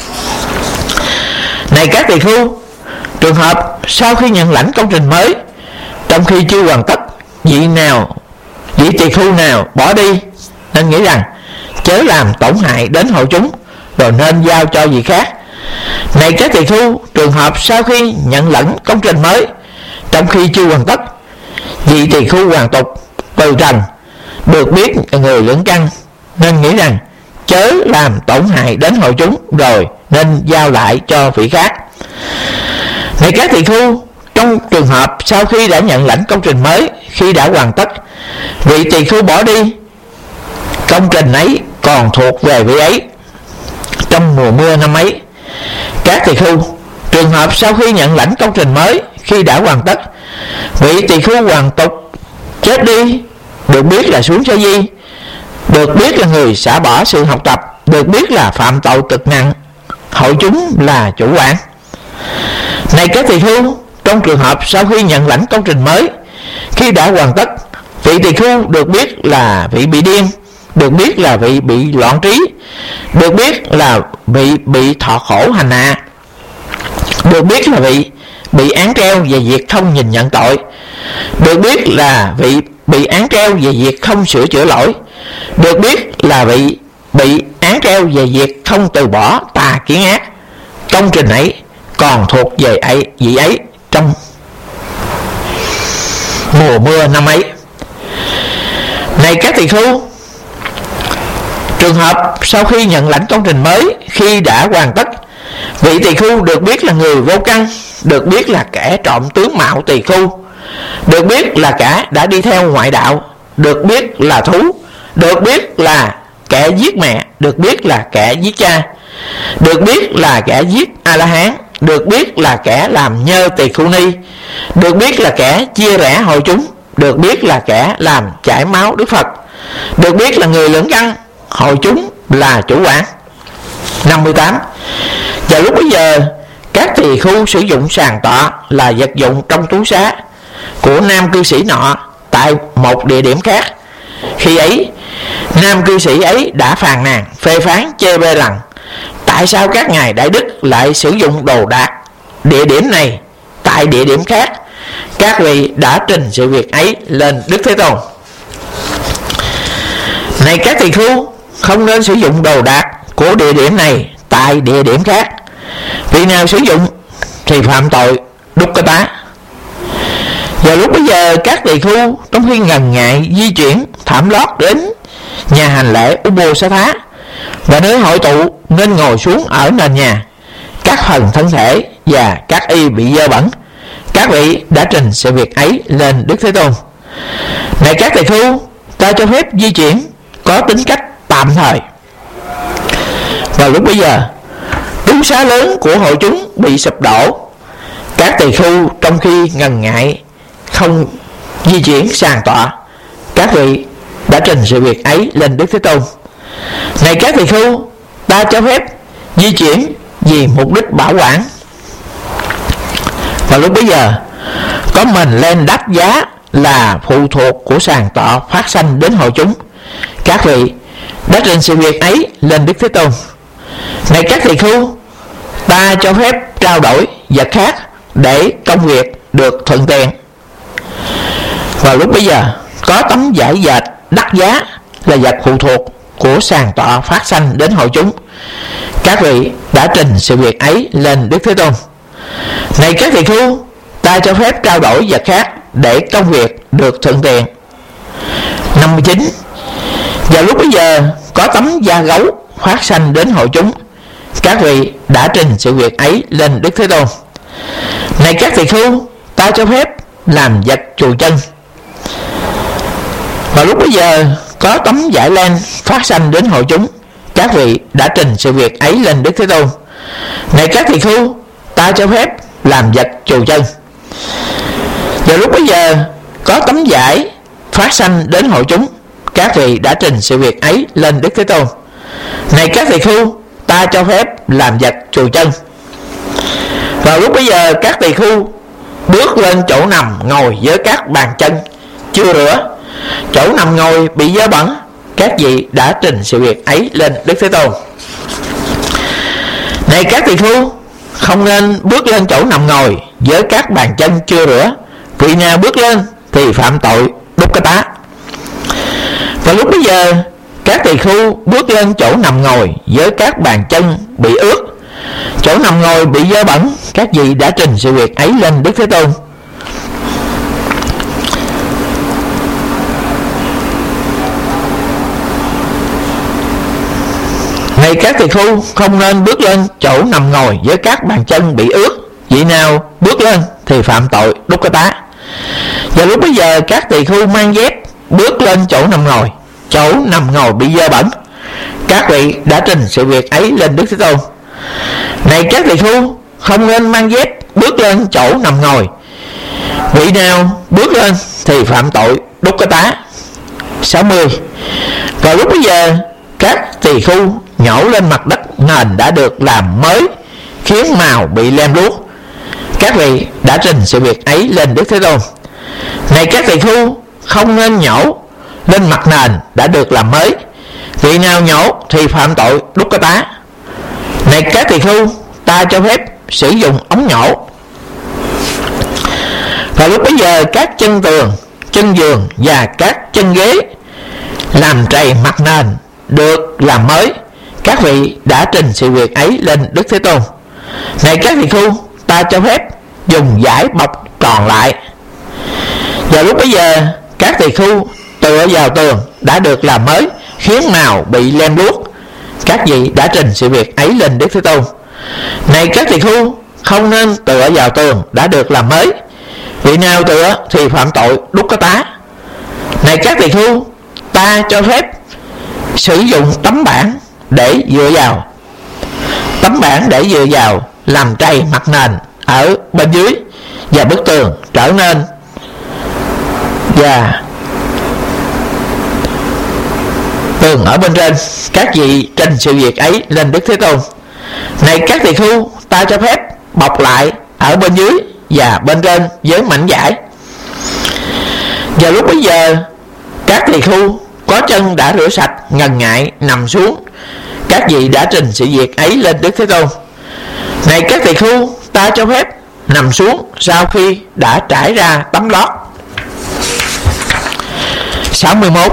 Này các tỳ khưu, trường hợp sau khi nhận lãnh công trình mới, trong khi chưa hoàn tất, vị tỳ khưu nào bỏ đi, nên nghĩ rằng chớ làm tổn hại đến hội chúng, rồi nên giao cho vị khác. Này các tỳ khưu, trường hợp sau khi nhận lãnh công trình mới, trong khi chưa hoàn tất, vị tỳ khưu hoàn tục, từ trần, được biết người lưỡng căn, nên nghĩ rằng chớ làm tổn hại đến hội chúng, rồi nên giao lại cho vị khác. Này các tỳ khưu, trong trường hợp sau khi đã nhận lãnh công trình mới, khi đã hoàn tất, vị tỳ khưu bỏ đi, công trình ấy còn thuộc về vị ấy trong mùa mưa năm ấy. Các tỳ khưu, trường hợp sau khi nhận lãnh công trình mới, khi đã hoàn tất, vị tỳ khưu hoàn tục chết đi, được biết là xuống sa di, được biết là người xả bỏ sự học tập, được biết là phạm tội cực nặng, hội chúng là chủ quản. Này các tỳ khưu, trong trường hợp sau khi nhận lãnh công trình mới, khi đã hoàn tất, vị tỳ khưu được biết là vị bị điên, được biết là vị bị loạn trí, được biết là vị bị thọ khổ hành hạ, được biết là vị bị án treo về việc không nhìn nhận tội, được biết là vị bị án treo về việc không sửa chữa lỗi, được biết là vị bị án treo về việc không từ bỏ tà kiến ác. Công trình ấy còn thuộc về vị ấy trong mùa mưa năm ấy. Này các tỳ khưu, trường hợp sau khi nhận lãnh công trình mới, khi đã hoàn tất, vị tỳ khưu được biết là người vô căn, được biết là kẻ trộm tướng mạo tỳ khưu, được biết là kẻ đã đi theo ngoại đạo, được biết là thú, được biết là kẻ giết mẹ, được biết là kẻ giết cha, được biết là kẻ giết A-la-hán, được biết là kẻ làm nhơ tỳ khưu ni, được biết là kẻ chia rẽ hội chúng, được biết là kẻ làm chảy máu Đức Phật, được biết là người lưỡng căn, hội chúng là chủ quản. 58. Và lúc bấy giờ các tỳ khưu sử dụng sàn tọa là vật dụng trong túi xá của nam cư sĩ nọ tại một địa điểm khác. Khi ấy nam cư sĩ ấy đã phàn nàn phê phán chê bê rằng tại sao các ngài đại đức lại sử dụng đồ đạc địa điểm này tại địa điểm khác. Các vị đã trình sự việc ấy lên Đức Thế Tôn. Này các tỳ khưu, không nên sử dụng đồ đạc của địa điểm này tại địa điểm khác. Vị nào sử dụng thì phạm tội Dukkata. Và lúc bấy giờ các tỳ khưu trong khi ngần ngại di chuyển thảm lót đến nhà hành lễ Ubosatha, và nơi hội tụ nên ngồi xuống ở nền nhà. Các phần thân thể và các y bị dơ bẩn. Các vị đã trình sự việc ấy lên Đức Thế Tôn. Này các tỳ khưu, ta cho phép di chuyển có tính cách tạm thời. Và lúc bấy giờ túi xá lớn của hội chúng bị sụp đổ. Các tỳ khưu trong khi ngần ngại không di chuyển sàn tọa, các vị đã trình sự việc ấy lên Đức Thế Tôn. Này các tỳ khưu, ta cho phép di chuyển vì mục đích bảo quản. Và lúc bấy giờ có mình lên đáp giá là phụ thuộc của sàn tọa phát sanh đến hội chúng. Các vị đã trình sự việc ấy lên Đức Thế Tôn. Này các tỳ khưu, ta cho phép trao đổi vật khác để công việc được thuận tiện. Và lúc bấy giờ có tấm vải dệt đắt giá là vật phụ thuộc của sàn tọa phát sanh đến hội chúng. Các vị đã trình sự việc ấy lên Đức Thế Tôn. Này các tỳ khưu, ta cho phép trao đổi vật khác để công việc được thuận tiện. 59. Và lúc bấy giờ có tấm da gấu phát sanh đến hội chúng. Các vị đã trình sự việc ấy lên Đức Thế Tôn. Này các tỳ khưu, ta cho phép làm vật chùi chân. Và lúc bấy giờ có tấm vải len phát sanh đến hội chúng. Các vị đã trình sự việc ấy lên Đức Thế Tôn. Này các tỳ khưu, ta cho phép làm vật chùi chân. Và lúc bấy giờ có tấm vải phát sanh đến hội chúng. Các vị đã trình sự việc ấy lên Đức Thế Tôn. Này các tỳ khưu, ta cho phép làm vật chùi chân. Và lúc bấy giờ các tỳ khưu bước lên chỗ nằm ngồi với các bàn chân chưa rửa, chỗ nằm ngồi bị dơ bẩn. Các vị đã trình sự việc ấy lên Đức Thế Tôn. Này các tỳ khưu, không nên bước lên chỗ nằm ngồi với các bàn chân chưa rửa. Vị nào bước lên thì phạm tội Dukkata. Và lúc bấy giờ các tỳ khưu bước lên chỗ nằm ngồi với các bàn chân bị ướt, chỗ nằm ngồi bị dơ bẩn. Các vị đã trình sự việc ấy lên Đức Thế Tôn. Này các tỳ khưu, không nên bước lên chỗ nằm ngồi với các bàn chân bị ướt. Vị nào bước lên thì phạm tội Dukkata. Và lúc bấy giờ các tỳ khưu mang dép bước lên chỗ nằm ngồi bị dơ bẩn. Các vị đã trình sự việc ấy lên Đức Thế Tôn. Này các tỳ khưu, không nên mang dép bước lên chỗ nằm ngồi. Vị nào bước lên thì phạm tội Dukkata. 60. Và lúc bấy giờ các tỳ khưu nhổ lên mặt đất nền đã được làm mới, khiến màu bị lem luốc. Các vị đã trình sự việc ấy lên Đức Thế Tôn. Này các tỳ khưu, không nên nhổ lên mặt nền đã được làm mới. Vị nào nhổ thì phạm tội Dukkata. Này các tỳ khưu, ta cho phép sử dụng ống nhổ. Và lúc bấy giờ các chân tường, chân giường và các chân ghế làm trầy mặt nền được làm mới. Các vị đã trình sự việc ấy lên Đức Thế Tôn. Này các tỳ khưu, ta cho phép dùng vải bọc tròn lại. Vào lúc bấy giờ các tỳ khưu tựa vào tường đã được làm mới, khiến nào bị lem luốc. Các vị đã trình sự việc ấy lên Đức Thế Tôn. Này các tỳ khưu, không nên tựa vào tường đã được làm mới. Vị nào tựa thì phạm tội đúc có tá. Này các tỳ khưu, ta cho phép sử dụng tấm bảng để dựa vào. Tấm bảng để dựa vào làm trầy mặt nền ở bên dưới, và bức tường trở nên và tường ở bên trên. Các vị trình sự việc ấy lên Đức Thế Tôn. Này các tỳ khưu, ta cho phép bọc lại ở bên dưới và bên trên với mảnh vải. Vào lúc bấy giờ các tỳ khưu có chân đã rửa sạch ngần ngại nằm xuống. Các vị đã trình sự việc ấy lên Đức Thế Tôn. Này các tỳ khưu, ta cho phép nằm xuống sau khi đã trải ra tấm lót. 61.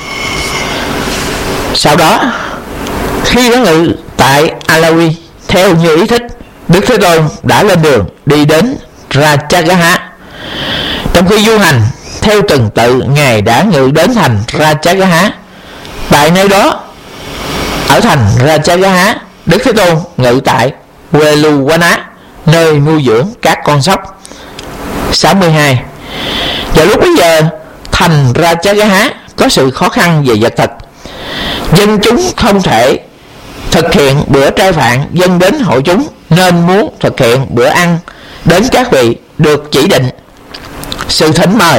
Sau đó khi đã ngự tại Alawi theo như ý thích, Đức Thế Tôn đã lên đường đi đến Rajagaha. Trong khi du hành theo tuần tự, Ngài đã ngự đến thành Rajagaha. Tại nơi đó, ở thành Rajagaha, Đức Thế Tôn ngự tại Veluwana, nơi nuôi dưỡng các con sóc. 62. Vào lúc bấy giờ thành Rajagaha có sự khó khăn về vật thực. Dân chúng không thể thực hiện bữa trai phạn dâng đến hội chúng, nên muốn thực hiện bữa ăn đến các vị được chỉ định. Sự thỉnh mời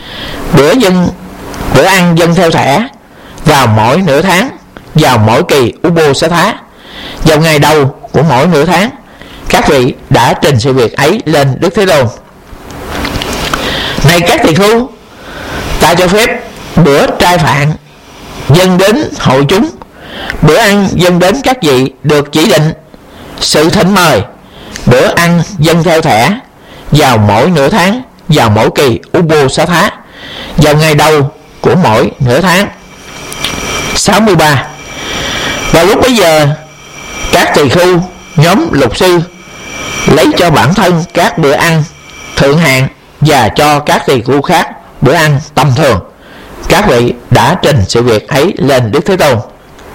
bữa ăn dâng theo thẻ vào mỗi nửa tháng, vào mỗi kỳ Ubosatha, vào ngày đầu của mỗi nửa tháng. Các vị đã trình sự việc ấy lên Đức Thế Tôn. Này các tỳ khưu, ta cho phép bữa trai phạn dâng đến hội chúng, bữa ăn dâng đến các vị được chỉ định. Sự thỉnh mời bữa ăn dâng theo thẻ vào mỗi nửa tháng, vào mỗi kỳ Ubosatha, vào ngày đầu của mỗi nửa tháng. 63. Vào lúc bấy giờ các tỳ khưu nhóm lục sư lấy cho bản thân các bữa ăn thượng hạng và cho các tỳ khưu khác bữa ăn tầm thường. Các vị đã trình sự việc ấy lên Đức Thế Tôn.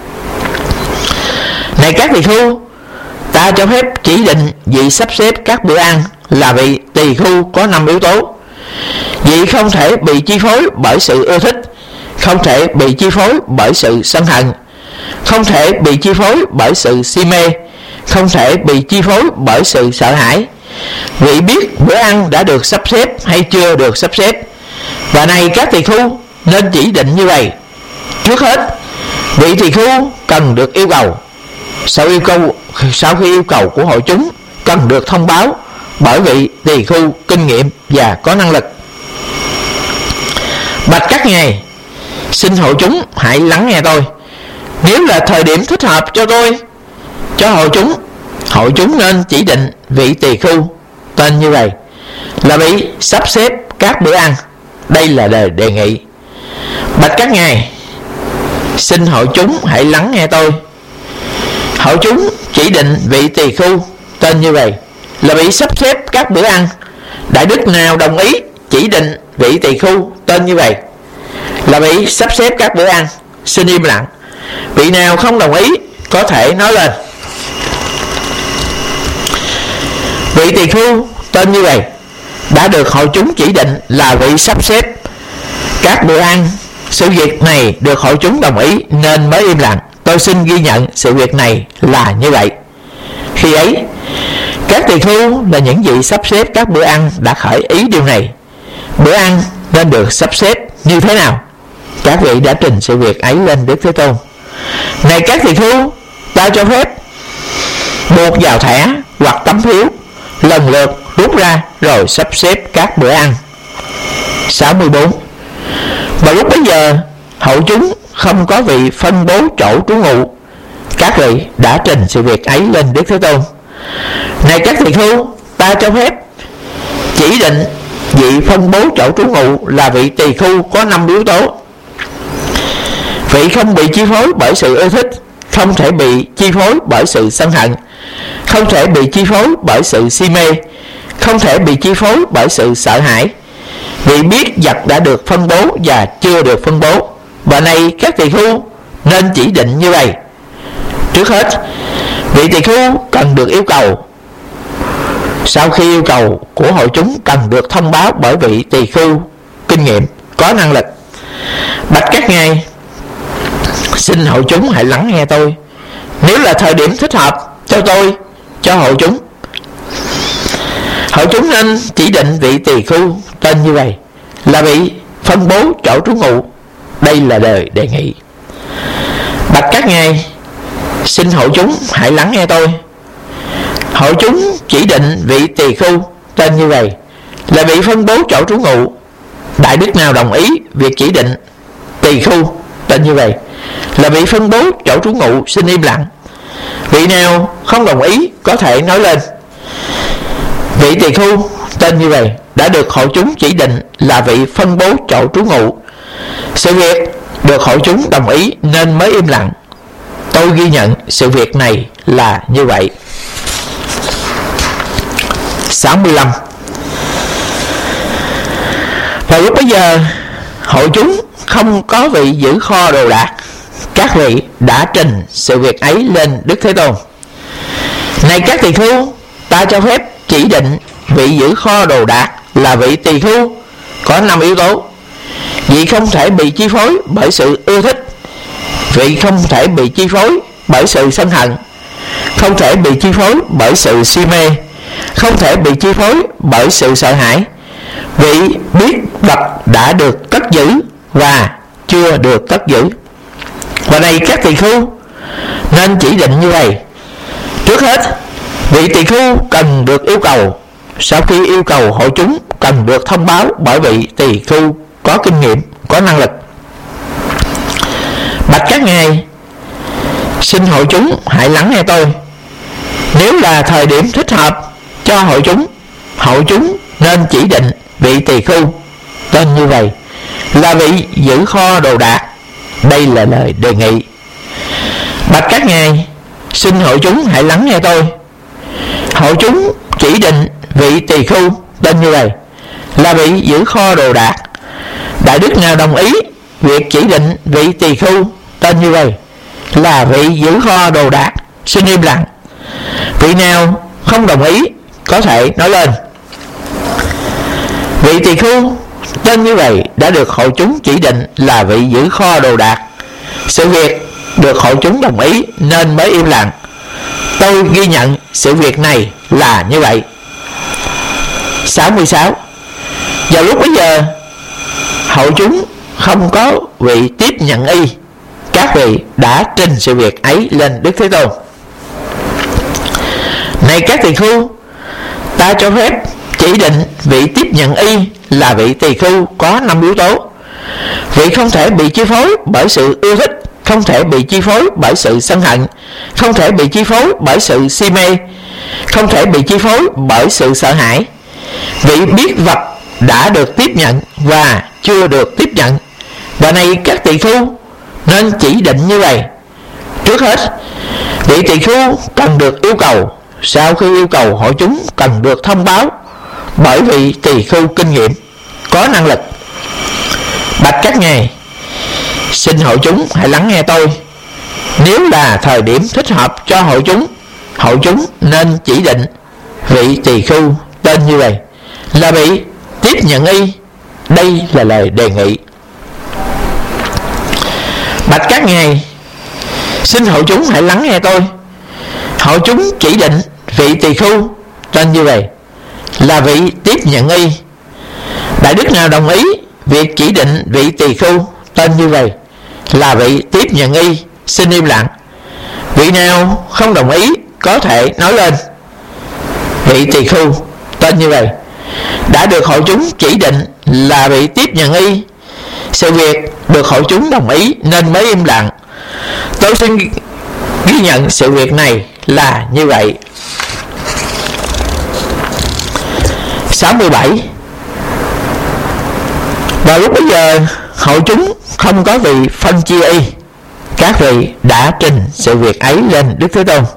Này các tỳ khưu, ta cho phép chỉ định vị sắp xếp các bữa ăn là vị tỳ khưu có 5 yếu tố. Vị không thể bị chi phối bởi sự ưa thích, không thể bị chi phối bởi sự sân hận, không thể bị chi phối bởi sự si mê, không thể bị chi phối bởi sự sợ hãi. Vị biết bữa ăn đã được sắp xếp hay chưa được sắp xếp. Và này các tỳ khưu, nên chỉ định như vậy. Trước hết, vị tỳ khưu cần được yêu cầu. Sau khi yêu cầu của hội chúng cần được thông báo bởi vị tỳ khưu kinh nghiệm và có năng lực. Bạch các ngài, xin hội chúng hãy lắng nghe tôi. Nếu là thời điểm thích hợp cho hội chúng nên chỉ định vị tỳ khưu tên như vậy là vị sắp xếp các bữa ăn. Đây là đề nghị. Bạch các ngài, xin hội chúng hãy lắng nghe tôi. Hội chúng chỉ định vị tỳ khưu tên như vậy là vị sắp xếp các bữa ăn. Đại đức nào đồng ý chỉ định vị tỳ khưu tên như vậy là vị sắp xếp các bữa ăn, xin im lặng. Vị nào không đồng ý có thể nói lên. Vị tỳ khưu tên như vậy đã được hội chúng chỉ định là vị sắp xếp các bữa ăn. Sự việc này được hội chúng đồng ý nên mới im lặng. Tôi xin ghi nhận sự việc này là như vậy. Khi ấy, các tỳ khưu là những vị sắp xếp các bữa ăn đã khởi ý điều này. Bữa ăn nên được sắp xếp như thế nào? Các vị đã trình sự việc ấy lên Đức Thế Tôn. Này các tỳ khưu, ta cho phép buộc vào thẻ hoặc tấm phiếu, lần lượt rút ra rồi sắp xếp các bữa ăn. 64. Và lúc bấy giờ hậu chúng không có vị phân bố chỗ trú ngụ. Các vị đã trình sự việc ấy lên Đức Thế Tôn. Này các tỳ khưu, ta cho phép chỉ định vị phân bố chỗ trú ngụ là vị tỳ khưu có 5 yếu tố. Vị không bị chi phối bởi sự ưa thích, không thể bị chi phối bởi sự sân hận, không thể bị chi phối bởi sự si mê, không thể bị chi phối bởi sự sợ hãi. vì biết vật đã được phân bố và chưa được phân bố. Và này các tỳ khưu nên chỉ định như vậy. Trước hết, vị tỳ khưu cần được yêu cầu. Sau khi yêu cầu của hội chúng cần được thông báo bởi vị tỳ khưu kinh nghiệm, có năng lực. Bạch các ngài, xin hội chúng hãy lắng nghe tôi. Nếu là thời điểm thích hợp cho tôi, cho hội chúng nên chỉ định vị tỳ khưu tên như vậy, là vị phân bố chỗ trú ngụ. Đây là lời đề nghị. Bạch các ngài, xin hội chúng hãy lắng nghe tôi. Hội chúng chỉ định vị tỳ khưu tên như vậy, là vị phân bố chỗ trú ngụ. Đại đức nào đồng ý việc chỉ định tỳ khưu tên như vậy, là vị phân bố chỗ trú ngụ, xin im lặng. Vị nào không đồng ý có thể nói lên. Vị tỳ khưu tên như vậy đã được hội chúng chỉ định là vị phân bố chỗ trú ngụ. Sự việc được hội chúng đồng ý nên mới im lặng. Tôi ghi nhận sự việc này là như vậy. 65. Vào lúc bấy giờ, hội chúng không có vị giữ kho đồ đạc. Các vị đã trình sự việc ấy lên Đức Thế Tôn. Này các tỳ khưu, ta cho phép chỉ định vị giữ kho đồ đạc là vị tỳ khưu có 5 yếu tố. Vị không thể bị chi phối bởi sự ưa thích. Vị không thể bị chi phối bởi sự sân hận. Không thể bị chi phối bởi sự si mê. Không thể bị chi phối bởi sự sợ hãi. Vị biết vật đã được cất giữ và chưa được cất giữ. Và này các tỳ khưu nên chỉ định như vậy. Trước hết, vị tỳ khưu cần được yêu cầu. Sau khi yêu cầu, hội chúng cần được thông báo bởi vị tỳ khưu có kinh nghiệm, có năng lực. Bạch các ngài, xin hội chúng hãy lắng nghe tôi. Nếu là thời điểm thích hợp cho hội chúng nên chỉ định vị tỳ khưu tên như vậy, là vị giữ kho đồ đạc. Đây là lời đề nghị. Bạch các ngài, xin hội chúng hãy lắng nghe tôi. Hội chúng chỉ định vị tỳ khưu tên như vậy, là vị giữ kho đồ đạc. Đại đức nào đồng ý việc chỉ định vị tỳ khưu tên như vậy, là vị giữ kho đồ đạc, xin im lặng. Vị nào không đồng ý có thể nói lên. Vị tỳ khưu tên như vậy đã được hội chúng chỉ định là vị giữ kho đồ đạc. Sự việc được hội chúng đồng ý nên mới im lặng. Tôi ghi nhận sự việc này là như vậy. 66. Vào lúc bấy giờ, hội chúng không có vị tiếp nhận y. Các vị đã trình sự việc ấy lên Đức Thế Tôn. Này các tỳ khưu, ta cho phép chỉ định vị tiếp nhận y là vị tỳ khưu có 5 yếu tố. Vị không thể bị chi phối bởi sự ưa thích. Không thể bị chi phối bởi sự sân hận. Không thể bị chi phối bởi sự si mê. Không thể bị chi phối bởi sự sợ hãi. Vị biết vật đã được tiếp nhận và chưa được tiếp nhận. Và này các tỳ khưu nên chỉ định như vậy. Trước hết, vị tỳ khưu cần được yêu cầu. Sau khi yêu cầu, hội chúng cần được thông báo bởi vị tỳ khưu kinh nghiệm, có năng lực. Bạch các ngài, xin hội chúng hãy lắng nghe tôi. Nếu là thời điểm thích hợp cho hội chúng nên chỉ định vị tỳ khưu tên như vậy, là vị tiếp nhận y. Đây là lời đề nghị. Bạch các ngài, xin hội chúng hãy lắng nghe tôi. Hội chúng chỉ định vị tỳ khưu tên như vậy, là vị tiếp nhận y. Đại đức nào đồng ý việc chỉ định vị tỳ khưu tên như vậy, là vị tiếp nhận y, xin im lặng. Vị nào không đồng ý có thể nói lên. Vị tỳ khưu tên như vậy đã được hội chúng chỉ định là vị tiếp nhận y. Sự việc được hội chúng đồng ý nên mới im lặng. Tôi xin ghi nhận sự việc này là như vậy. 67. Vào lúc bấy giờ, hội chúng không có vị phân chia y. Các vị đã trình sự việc ấy lên Đức Thế Tôn.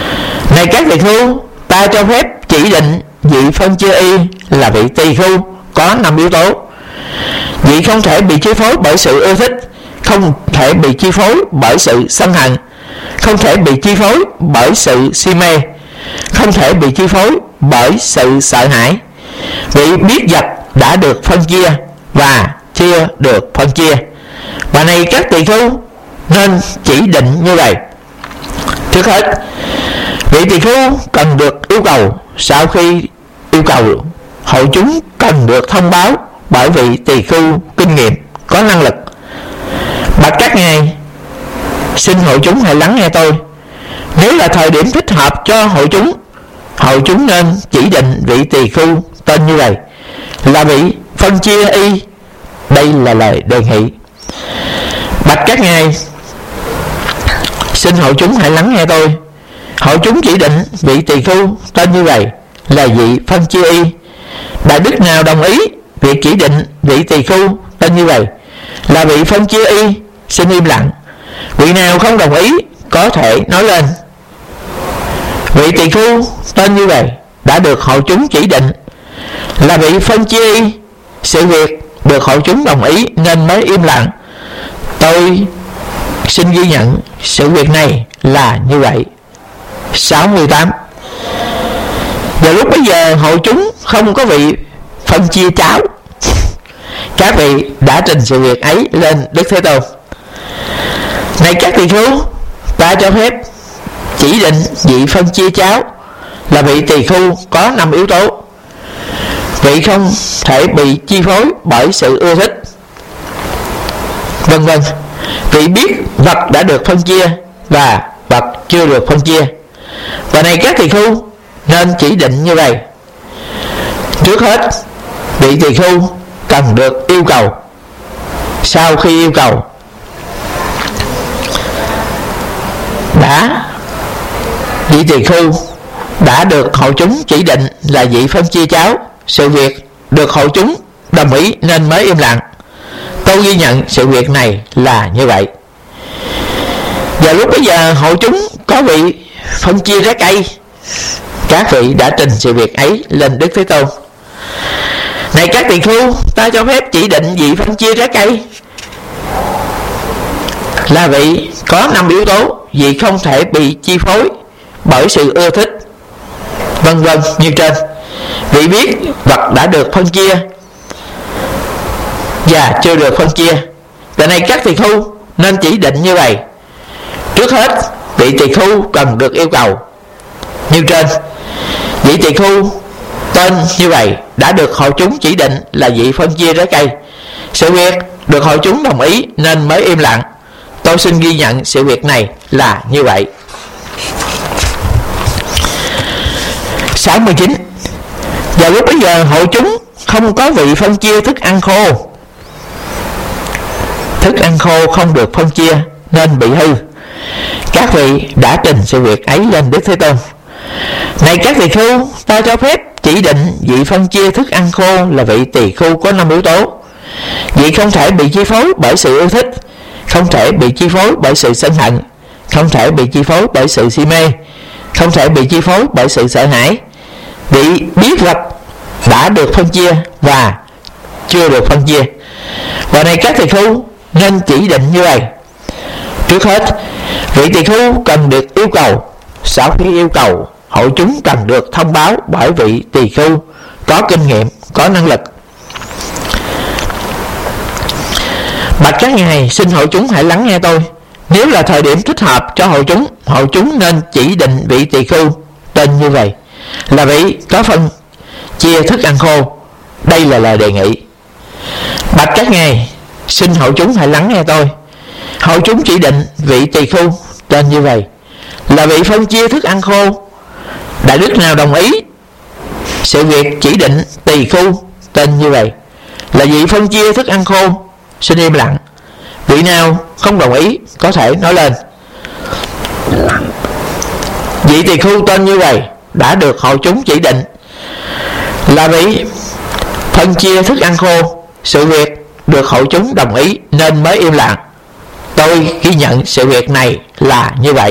Này các tỳ khưu, ta cho phép chỉ định vị phân chia y là vị tỳ khưu có 5 yếu tố. Vị không thể bị chi phối bởi sự ưa thích, không thể bị chi phối bởi sự sân hận, không thể bị chi phối bởi sự si mê, không thể bị chi phối bởi sự sợ hãi. Vị biết vật đã được phân chia và chưa được phân chia. Và này các tỳ khưu nên chỉ định như vậy. Trước hết, vị tỳ khưu cần được yêu cầu. Sau khi yêu cầu, hội chúng cần được thông báo bởi vị tỳ khưu kinh nghiệm có năng lực. Bạch các ngài, xin hội chúng hãy lắng nghe tôi. Nếu là thời điểm thích hợp cho hội chúng nên chỉ định vị tỳ khưu tên như vậy là vị phân chia y. Đây là lời đề nghị. Bạch các ngài, xin hội chúng hãy lắng nghe tôi. Hội chúng chỉ định vị tỳ khưu tên như vậy là vị phân chia y. Đại đức nào đồng ý việc chỉ định vị tỳ khưu tên như vậy là vị phân chia y, xin im lặng. Vị nào không đồng ý có thể nói lên. Vị tỳ khưu tên như vậy đã được hội chúng chỉ định là vị phân chia y. Sự việc được hội chúng đồng ý nên mới im lặng. Tôi xin ghi nhận sự việc này là như vậy. 68. Vào lúc bấy giờ hội chúng không có vị phân chia cháo. Các vị đã trình sự việc ấy lên Đức Thế Tôn. Này các tỳ khưu, ta cho phép chỉ định vị phân chia cháo là vị tỳ khưu có 5 yếu tố. Vị không thể bị chi phối bởi sự ưa thích, vân vân. Vị biết vật đã được phân chia và vật chưa được phân chia. Và này các tỳ khưu nên chỉ định như vậy. Trước hết, vị tỳ khưu cần được yêu cầu. Sau khi yêu cầu, vị tỳ khưu đã được hội chúng chỉ định là vị phân chia cháo. Sự việc được hội chúng đồng ý nên mới im lặng. Tôi ghi nhận sự việc này là như vậy. Và lúc bấy giờ hội chúng có vị phân chia trái cây. Các vị đã trình sự việc ấy lên Đức Thế Tôn. Này các tỳ khưu, ta cho phép chỉ định vị phân chia trái cây là vị có 5 yếu tố. Vị không thể bị chi phối bởi sự ưa thích, vân vân như trên. Vị biết vật đã được phân chia và chưa được phân chia. Tại này các tỳ khưu nên chỉ định như vậy. Trước hết, vị tỳ khưu cần được yêu cầu như trên. Vị tỳ khưu tên như vậy đã được hội chúng chỉ định là vị phân chia trái cây. Sự việc được hội chúng đồng ý nên mới im lặng. Tôi xin ghi nhận sự việc này là như vậy. 69. Vào lúc bấy giờ hội chúng không có vị phân chia thức ăn khô. Thức ăn khô không được phân chia nên bị hư. Các vị đã trình sự việc ấy lên Đức Thế Tôn. Này các tỳ khưu, ta cho phép chỉ định vị phân chia thức ăn khô là vị tỳ khưu có 5 yếu tố. Vị không thể bị chi phối bởi sự yêu thích, không thể bị chi phối bởi sự sân hận, không thể bị chi phối bởi sự si mê, không thể bị chi phối bởi sự sợ hãi. Vị biết vật đã được phân chia và chưa được phân chia. Và này các tỳ khưu nên chỉ định như vậy. Trước hết, vị tỳ khưu cần được yêu cầu. Sau khi yêu cầu, hội chúng cần được thông báo bởi vị tỳ khưu có kinh nghiệm, có năng lực. Bạch các ngài, xin hội chúng hãy lắng nghe tôi. Nếu là thời điểm thích hợp cho hội chúng nên chỉ định vị tỳ khưu tên như vậy là vị có phân chia thức ăn khô. Đây là lời đề nghị. Bạch các ngài, xin hội chúng hãy lắng nghe tôi. Hội chúng chỉ định vị tỳ khưu tên như vậy là vị phân chia thức ăn khô. Đại đức nào đồng ý sự việc chỉ định tỳ khưu tên như vậy là vị phân chia thức ăn khô, xin im lặng. Vị nào không đồng ý có thể nói lên. Vị tỳ khưu tên như vậy đã được hội chúng chỉ định là vị phân chia thức ăn khô. Sự việc được hội chúng đồng ý nên mới im lặng. Tôi ghi nhận sự việc này là như vậy.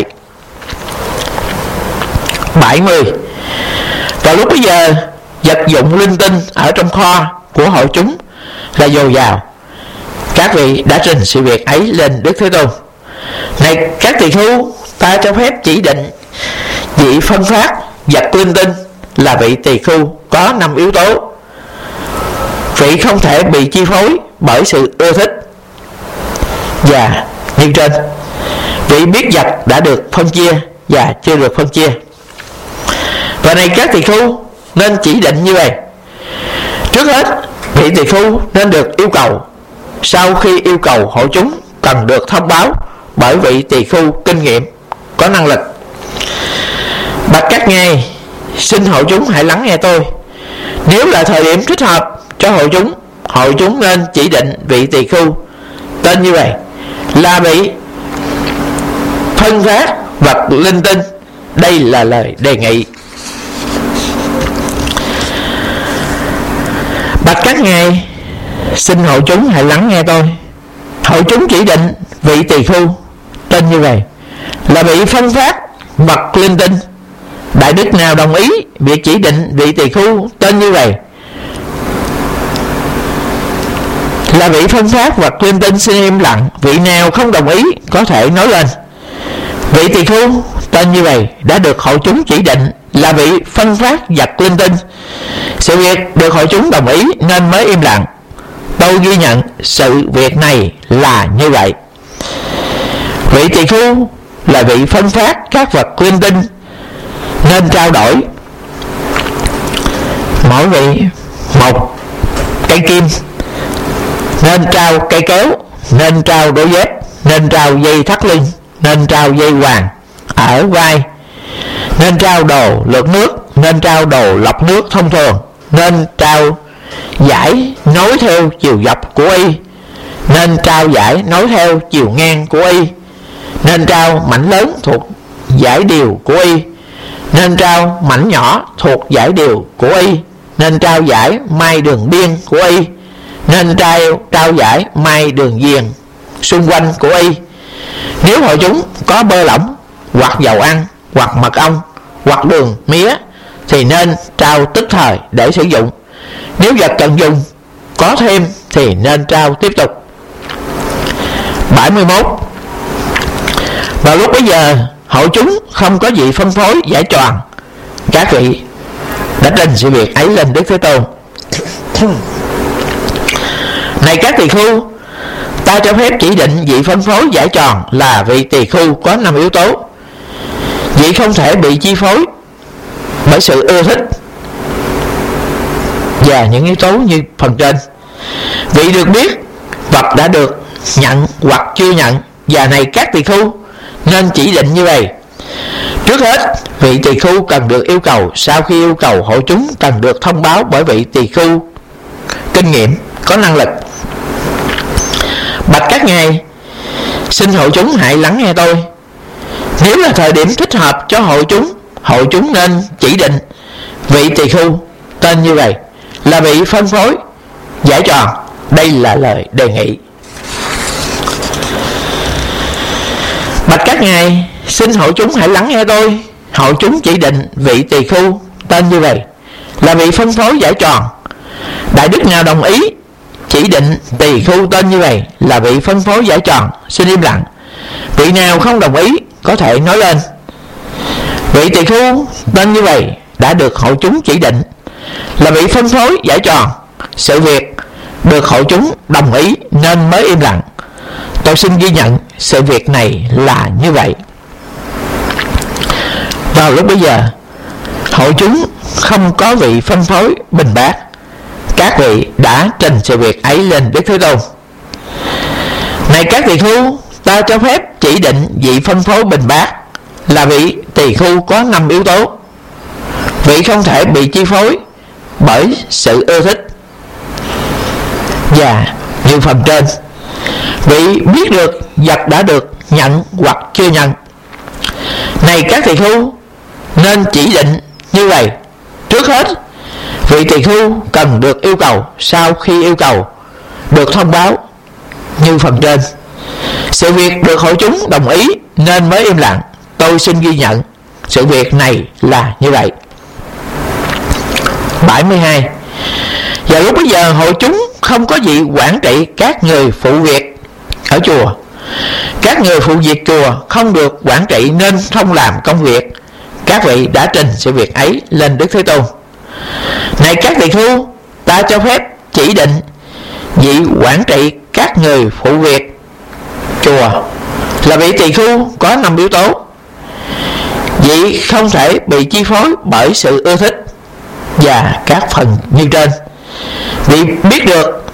70. Vào lúc bấy giờ, vật dụng linh tinh ở trong kho của hội chúng là dồi dào. Các vị đã trình sự việc ấy lên Đức Thế Tôn. Này các tỳ khưu, ta cho phép chỉ định vị phân phát vật linh tinh là vị tỳ khưu có 5 yếu tố. Vị không thể bị chi phối bởi sự ưa thích. Và như trên, vị biết vật đã được phân chia và chưa được phân chia. Và này các tỳ khưu, nên chỉ định như vậy. Trước hết, vị tỳ khưu nên được yêu cầu. Sau khi yêu cầu, hội chúng cần được thông báo bởi vị tỳ khưu kinh nghiệm, có năng lực. Bạch các ngài, xin hội chúng hãy lắng nghe tôi. Nếu là thời điểm thích hợp cho hội chúng nên chỉ định vị tỳ khưu tên như vậy là vị phân phát vật linh tinh. Đây là lời đề nghị. Bạch các ngài, xin hội chúng hãy lắng nghe tôi. Hội chúng chỉ định vị tỳ khưu tên như vậy là vị phân phát vật linh tinh. Đại đức nào đồng ý việc chỉ định vị tỳ khưu tên như vậy là vị phân phát vật linh tinh xin im lặng. Vị nào không đồng ý có thể nói lên. Vị tỳ khưu tên như vậy đã được hội chúng chỉ định là vị phân phát vật linh tinh. Sự việc được hội chúng đồng ý nên mới im lặng. Tôi ghi nhận sự việc này là như vậy. Vị tỳ khưu là vị phân phát các vật linh tinh nên trao đổi mỗi vị một cây kim, nên trao cây kéo, nên trao đôi dép, nên trao dây thắt lưng, nên trao dây hoàng ở vai, nên trao đồ lượt nước, nên trao đồ lọc nước thông thường, nên trao dải nối theo chiều dọc của y, nên trao dải nối theo chiều ngang của y, nên trao mảnh lớn thuộc dải điều của y, nên trao mảnh nhỏ thuộc dải điều của y, nên trao dải mai đường biên của y, nên trao dải mai đường viền xung quanh của y. Nếu hội chúng có bơ lỏng hoặc dầu ăn hoặc mật ong hoặc đường mía thì nên trao tức thời để sử dụng. Nếu vật cần dùng có thêm thì nên trao tiếp tục. 71. Vào lúc bấy giờ hội chúng không có gì phân phối giải tròn. Các vị đã trình sự việc ấy lên Đức Thế Tôn. Này các tỳ khưu, ta cho phép chỉ định vị phân phối giải tròn là vị tỳ khưu có 5 yếu tố. Vị không thể bị chi phối bởi sự ưa thích và những yếu tố như phần trên. Vị được biết vật đã được nhận hoặc chưa nhận. Và này các tỳ khưu, nên chỉ định như vậy. Trước hết, vị tỳ khưu cần được yêu cầu. Sau khi yêu cầu, hội chúng cần được thông báo bởi vị tỳ khưu kinh nghiệm, có năng lực. Bạch các ngài, xin hội chúng hãy lắng nghe tôi. Nếu là thời điểm thích hợp cho hội chúng nên chỉ định vị tỳ khưu tên như vậy là vị phân phối giải tròn. Đây là lời đề nghị. Bạch các ngài, xin hội chúng hãy lắng nghe tôi. Hội chúng chỉ định vị tỳ khưu tên như vậy là vị phân phối giải tròn. Đại đức nào đồng ý chỉ định tỳ khưu tên như vậy là vị phân phối giải tròn xin im lặng. Vị nào không đồng ý có thể nói lên. Vị tỳ khưu tên như vậy đã được hội chúng chỉ định là vị phân phối giải tròn. Sự việc được hội chúng đồng ý nên mới im lặng. Tôi xin ghi nhận sự việc này là như vậy. Vào lúc bấy giờ hội chúng không có vị phân phối bình bát. Các vị đã trình sự việc ấy lên Đức Thế Tôn. Này các tỳ khưu, ta cho phép chỉ định vị phân phối bình bát là vị tỳ khưu có 5 yếu tố. Vị không thể bị chi phối bởi sự ưa thích. Và như phần trên, vị biết được vật đã được nhận hoặc chưa nhận. Này các tỳ khưu, nên chỉ định như vậy. Trước hết, vị tỳ khưu cần được yêu cầu. Sau khi yêu cầu, được thông báo như phần trên. Sự việc được hội chúng đồng ý nên mới im lặng. Tôi xin ghi nhận sự việc này là như vậy. 72. Và lúc bấy giờ hội chúng không có gì quản trị các người phụ việc ở chùa. Các người phụ việc chùa không được quản trị nên không làm công việc. Các vị đã trình sự việc ấy lên Đức Thế Tôn. Này các tỳ khưu, ta cho phép chỉ định vị quản trị các người phụ việc chùa là vị tỳ khưu có 5 yếu tố. Vị không thể bị chi phối bởi sự ưa thích và các phần như trên. Vị biết được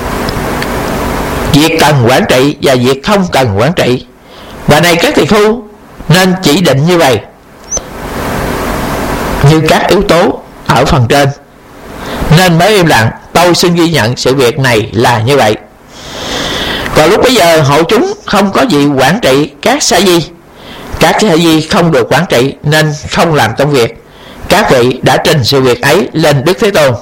việc cần quản trị và việc không cần quản trị. Và này các tỳ khưu, nên chỉ định như vậy, như các yếu tố ở phần trên. Nên mới im lặng, tôi xin ghi nhận sự việc này là như vậy. Còn lúc bấy giờ hội chúng không có gì quản trị các sa di. Các sa di không được quản trị nên không làm công việc. Các vị đã trình sự việc ấy lên Đức Thế Tôn.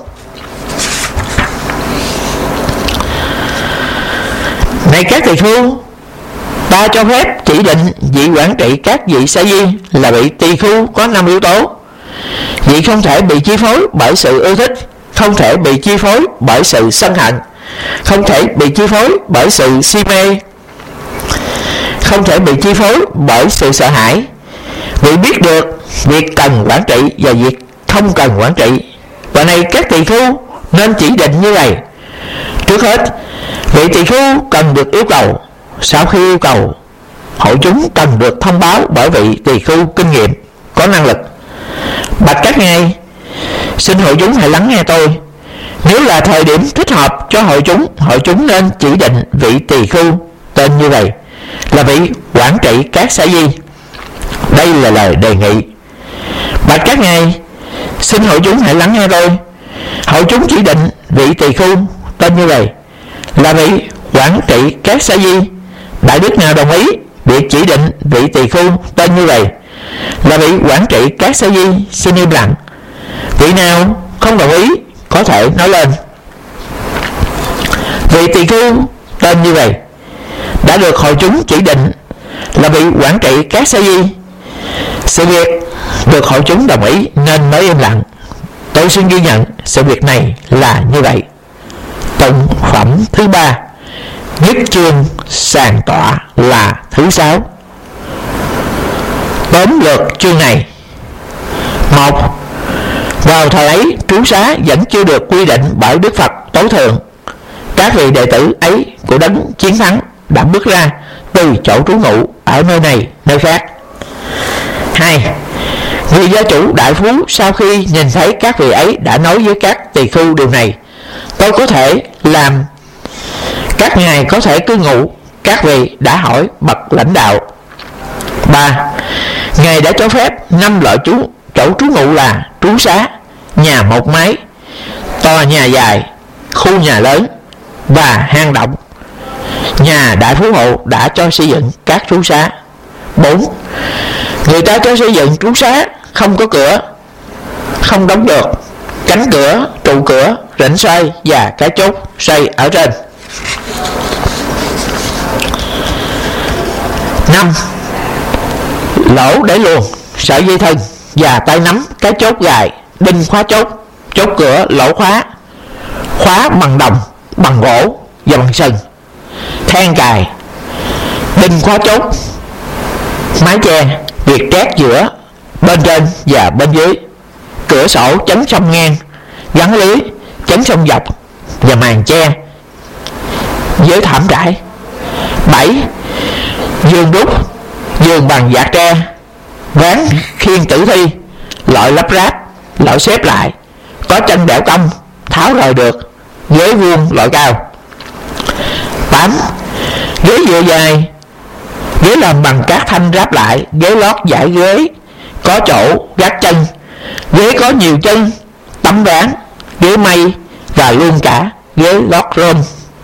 Này các tỳ khưu, ta cho phép chỉ định vị quản trị các vị sa di là vị tỳ khưu có 5 yếu tố. Vị không thể bị chi phối bởi sự ưa thích, không thể bị chi phối bởi sự sân hận, không thể bị chi phối bởi sự si mê, không thể bị chi phối bởi sự sợ hãi. Vị biết được việc cần quản trị và việc không cần quản trị. Và này các tỳ khưu, nên chỉ định như vậy. Trước hết, vị tỳ khưu cần được yêu cầu. Sau khi yêu cầu, hội chúng cần được thông báo bởi vị tỳ khưu kinh nghiệm, có năng lực. Bạch các ngài, xin hội chúng hãy lắng nghe tôi. Nếu là thời điểm thích hợp cho hội chúng nên chỉ định vị tỳ khưu tên như vậy là vị quản trị các sa di. Đây là lời đề nghị. Bạch các ngài, xin hội chúng hãy lắng nghe tôi. Hội chúng chỉ định vị tỳ khưu tên như vậy là vị quản trị các sa di. Đại đức nào đồng ý việc chỉ định vị tỳ khưu tên như vậy là vị quản trị các sa di, xin im lặng. Vị nào không đồng ý có thể nói lên. Vị tỳ khưu tên như vậy đã được hội chúng chỉ định là vị quản trị các sa di. Sự việc được hội chúng đồng ý nên mới im lặng. Tôi xin ghi nhận sự việc này là như vậy. Tụng phẩm thứ 3, nhất chương sàng tọa là thứ 6. Tóm lược chương này. 1. Vào thời ấy, trú xá vẫn chưa được quy định bởi Đức Phật tối thượng. Các vị đệ tử ấy của đấng chiến thắng đã bước ra từ chỗ trú ngụ ở nơi này nơi khác. 2. Người gia chủ đại phú sau khi nhìn thấy các vị ấy đã nói với các tỳ khưu điều này: tôi có thể làm các ngài có thể cư ngụ. Các vị đã hỏi bậc lãnh đạo. 3. Ngài đã cho phép 5 loại chỗ trú ngụ là trú xá, nhà một mái, tòa nhà dài, khu nhà lớn và hang động. Nhà đại phú hộ đã cho xây dựng các trú xá. 4. Người ta cho xây dựng trú xá không có cửa, không đóng được, cánh cửa, trụ cửa, rãnh xoay và cái chốt xoay ở trên. 5. Lỗ để luồn, sợi dây thừng và tay nắm cái chốt gài, đinh khóa chốt, chốt cửa lỗ khóa, khóa bằng đồng, bằng gỗ và bằng sừng, then cài, đinh khóa chốt, mái che, việc trét giữa bên trên và bên dưới, cửa sổ chắn song ngang, gắn lưới chắn song dọc và màn che với thảm trải. 7. Giường đúc, giường bằng vạt tre, ván khiên tử thi, loại lắp ráp, loại xếp lại, có chân đẽo cong, tháo rời được, ghế vuông loại cao. 8. Ghế dựa dài, ghế làm bằng các thanh ráp lại, ghế lót giải ghế, có chỗ gác chân, ghế có nhiều chân, tấm ván, ghế mây và luôn cả ghế lót rơm.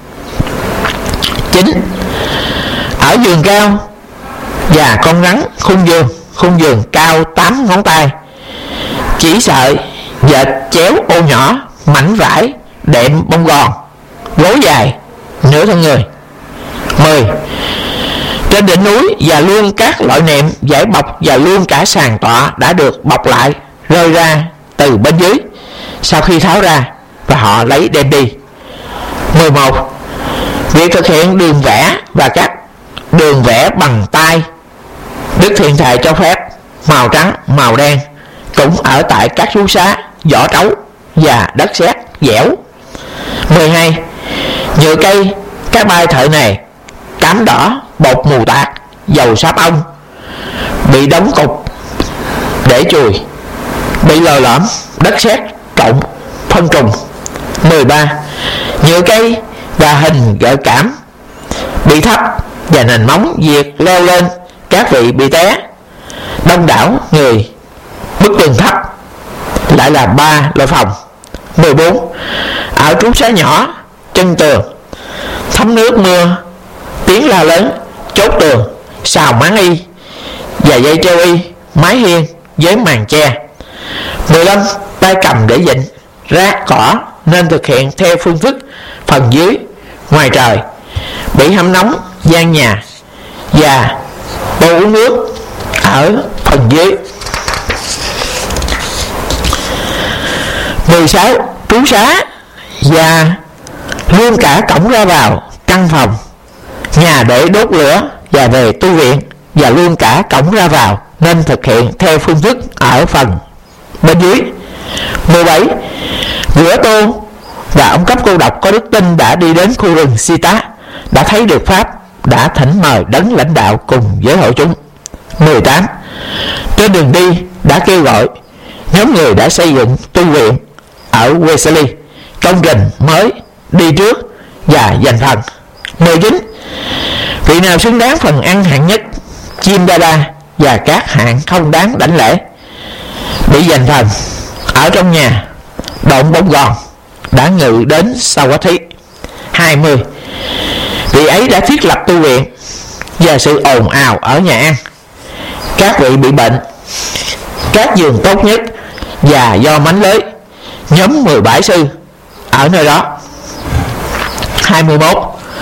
9. Ở giường cao và con rắn khung giường cao 8 ngón tay, chỉ sợi, dệt chéo ô nhỏ, mảnh vải, đệm bông gòn, gối dài, nửa thân người. 10. Trên đỉnh núi và luôn các loại nệm, giải bọc và luôn cả sàn tọa đã được bọc lại, rơi ra từ bên dưới. Sau khi tháo ra, và họ lấy đem đi. 11. Việc thực hiện đường vẽ và các đường vẽ bằng tay Đức Thiên Thầy cho phép màu trắng, màu đen cũng ở tại các trú xá, vỏ trấu và đất sét dẻo. 12. Nhựa cây các bay thợ này cám đỏ, bột mù tạt, dầu sáp ong bị đóng cục để chùi, bị lồi lõm, đất sét trộn phân trùng. 13. Nhựa cây và hình gợi cảm bị thấp và nền móng việc leo lên, các vị bị té. Đông đảo người, bức tường thấp lại là 3 lối phòng. 14. Ở trú xá nhỏ, chân tường thấm nước mưa, tiếng la lớn, chốt tường, xào máng y và dây treo y, mái hiên với màn che. 15. Tay cầm để dịnh rác cỏ nên thực hiện theo phương thức phần dưới ngoài trời, bị hâm nóng gian nhà và tô uống nước ở phần dưới. 16. Trú xá và luôn cả cổng ra vào căn phòng, nhà để đốt lửa và về tu viện, và luôn cả cổng ra vào nên thực hiện theo phương thức ở phần bên dưới. 17. Giữa Tô và ông cấp cô độc có đức tin đã đi đến khu rừng Sita, đã thấy được pháp, đã thỉnh mời đấng lãnh đạo cùng với hội chúng. 18. Trên đường đi đã kêu gọi nhóm người đã xây dựng tu viện ở Wesley, công trình mới đi trước và giành phần. 19. Vị nào xứng đáng phần ăn hạng nhất, chim đa và các hạng không đáng đảnh lễ bị giành phần ở trong nhà độn bóng gòn đã ngự đến sau quá thí. 20. Vị ấy đã thiết lập tu viện và sự ồn ào ở nhà ăn, các vị bị bệnh, các giường tốt nhất và do mánh lưới, nhóm 17 sư ở nơi đó. 21.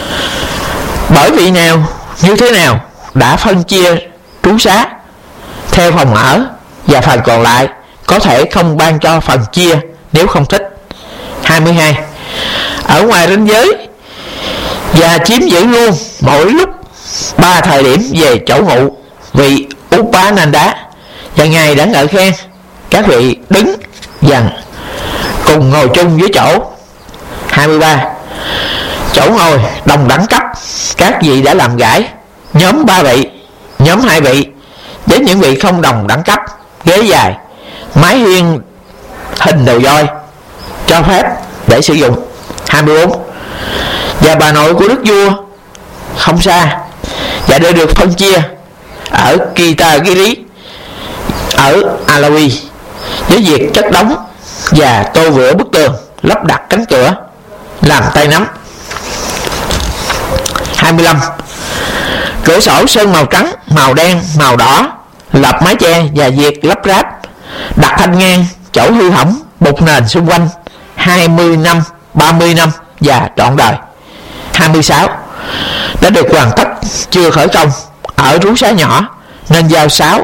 Bởi vị nào như thế nào đã phân chia trú xá theo phòng ở, và phần còn lại có thể không ban cho phần chia nếu không thích. 22. Ở ngoài ranh giới và chiếm giữ luôn mỗi lúc 3 thời điểm về chỗ ngụ vị Upananda, và Ngài đã ngợi khen các vị đứng dần cùng ngồi chung với chỗ. 23. Chỗ ngồi đồng đẳng cấp, các vị đã làm gãi, nhóm 3 vị, nhóm 2 vị, với những vị không đồng đẳng cấp, ghế dài, mái hiên hình đầu voi cho phép để sử dụng. 24. Và bà nội của đức vua không xa và đều được phân chia ở Kitagiri ở Alawi với việc chất đóng và tô vữa bức tường, lắp đặt cánh cửa, làm tay nắm. 25. Cửa sổ sơn màu trắng, màu đen, màu đỏ, lập mái che và việc lắp ráp, đặt thanh ngang chỗ hư hỏng, bục nền xung quanh 20 năm, 30 năm và trọn đời. 26. Đã được hoàn tất chưa khởi công ở trú xá nhỏ nên giao 6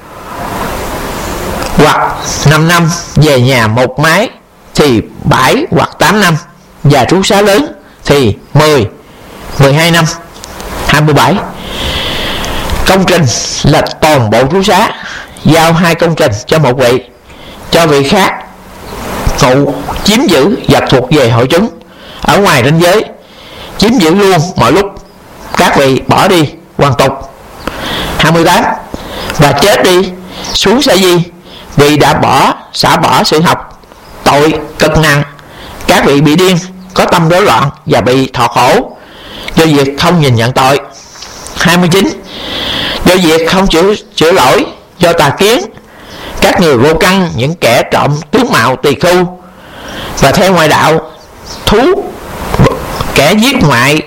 hoặc 5 năm, về nhà một mái thì 7 hoặc 8 năm, và trú xá lớn thì 10, 12 năm. 27. Công trình là toàn bộ trú xá, giao 2 công trình cho một vị, cho vị khác ngụ chiếm giữ và thuộc về hội chúng. Ở ngoài ranh giới chiếm giữ luôn mọi lúc, các vị bỏ đi hoàn tục. 28. Và chết đi xuống sa di, vì đã xả bỏ sự học, tội cực nặng, các vị bị điên, có tâm rối loạn và bị thọ khổ do việc không nhìn nhận tội. 29. Do việc không chữa lỗi do tà kiến, các người vô căn, những kẻ trộm tướng mạo tỳ khưu và theo ngoại đạo thú, kẻ giết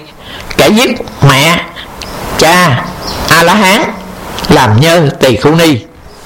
mẹ cha A La Hán làm nhơ tỳ khưu ni.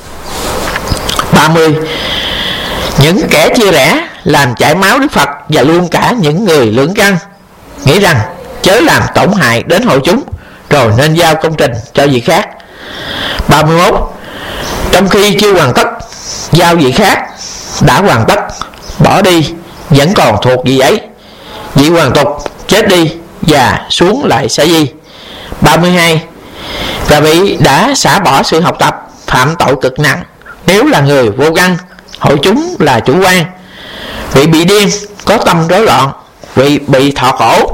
30. Những kẻ chia rẽ làm chảy máu Đức Phật và luôn cả những người lưỡng căn, nghĩ rằng chớ làm tổn hại đến hội chúng, rồi nên giao công trình cho vị khác. 31. Trong khi chưa hoàn tất, giao vị khác đã hoàn tất, bỏ đi vẫn còn thuộc vị ấy. Vị hoàn tục chết đi và xuống lại Sa Di. 32. Và vị đã xả bỏ sự học tập, phạm tội cực nặng. Nếu là người vô căn, hội chúng là chủ quan. Vị bị điên, có tâm rối loạn. Vị bị thọ khổ.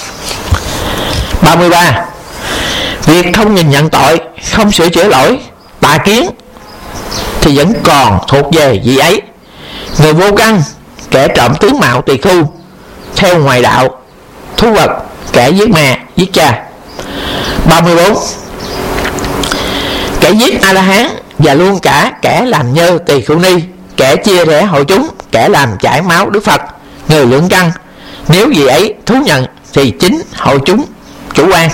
33. Việc không nhìn nhận tội, không sửa chữa lỗi, tà kiến thì vẫn còn thuộc về vị ấy. Người vô căn, kẻ trộm tướng mạo tỳ khưu, theo ngoài đạo, thú vật, kẻ giết mẹ, giết cha. 34. Kẻ giết A-la-hán và luôn cả kẻ làm nhơ tỳ khưu ni, kẻ chia rẽ hội chúng, kẻ làm chảy máu Đức Phật, người lượng căn, nếu vị ấy thú nhận thì chính hội chúng chủ quan.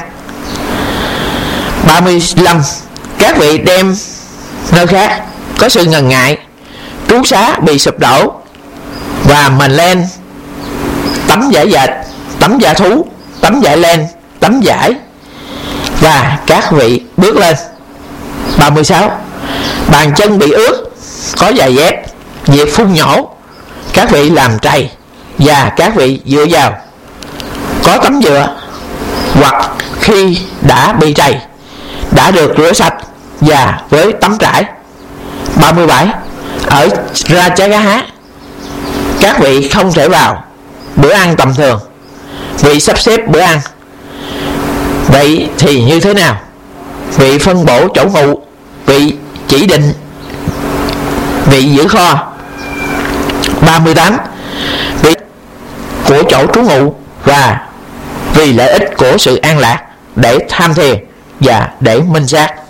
35. Các vị đem nơi khác có sự ngần ngại, trú xá bị sụp đổ và mình lên tấm vải dệt, tấm da thú, tấm vải len, tấm vải và các vị bước lên. 36. Bàn chân bị ướt, có giày dép, việc phun nhổ, các vị làm trầy và các vị dựa vào, có tấm dựa hoặc khi đã bị trầy đã được rửa sạch và với tấm trải. 37. Ở ra Chá Gá Há, các vị không thể vào bữa ăn tầm thường, vị sắp xếp bữa ăn. Vậy thì như thế nào? Vị phân bổ chỗ ngụ, vị chỉ định, vị giữ kho. 38. Vị của chỗ trú ngụ và vì lợi ích của sự an lạc, để tham thiền và để minh sát.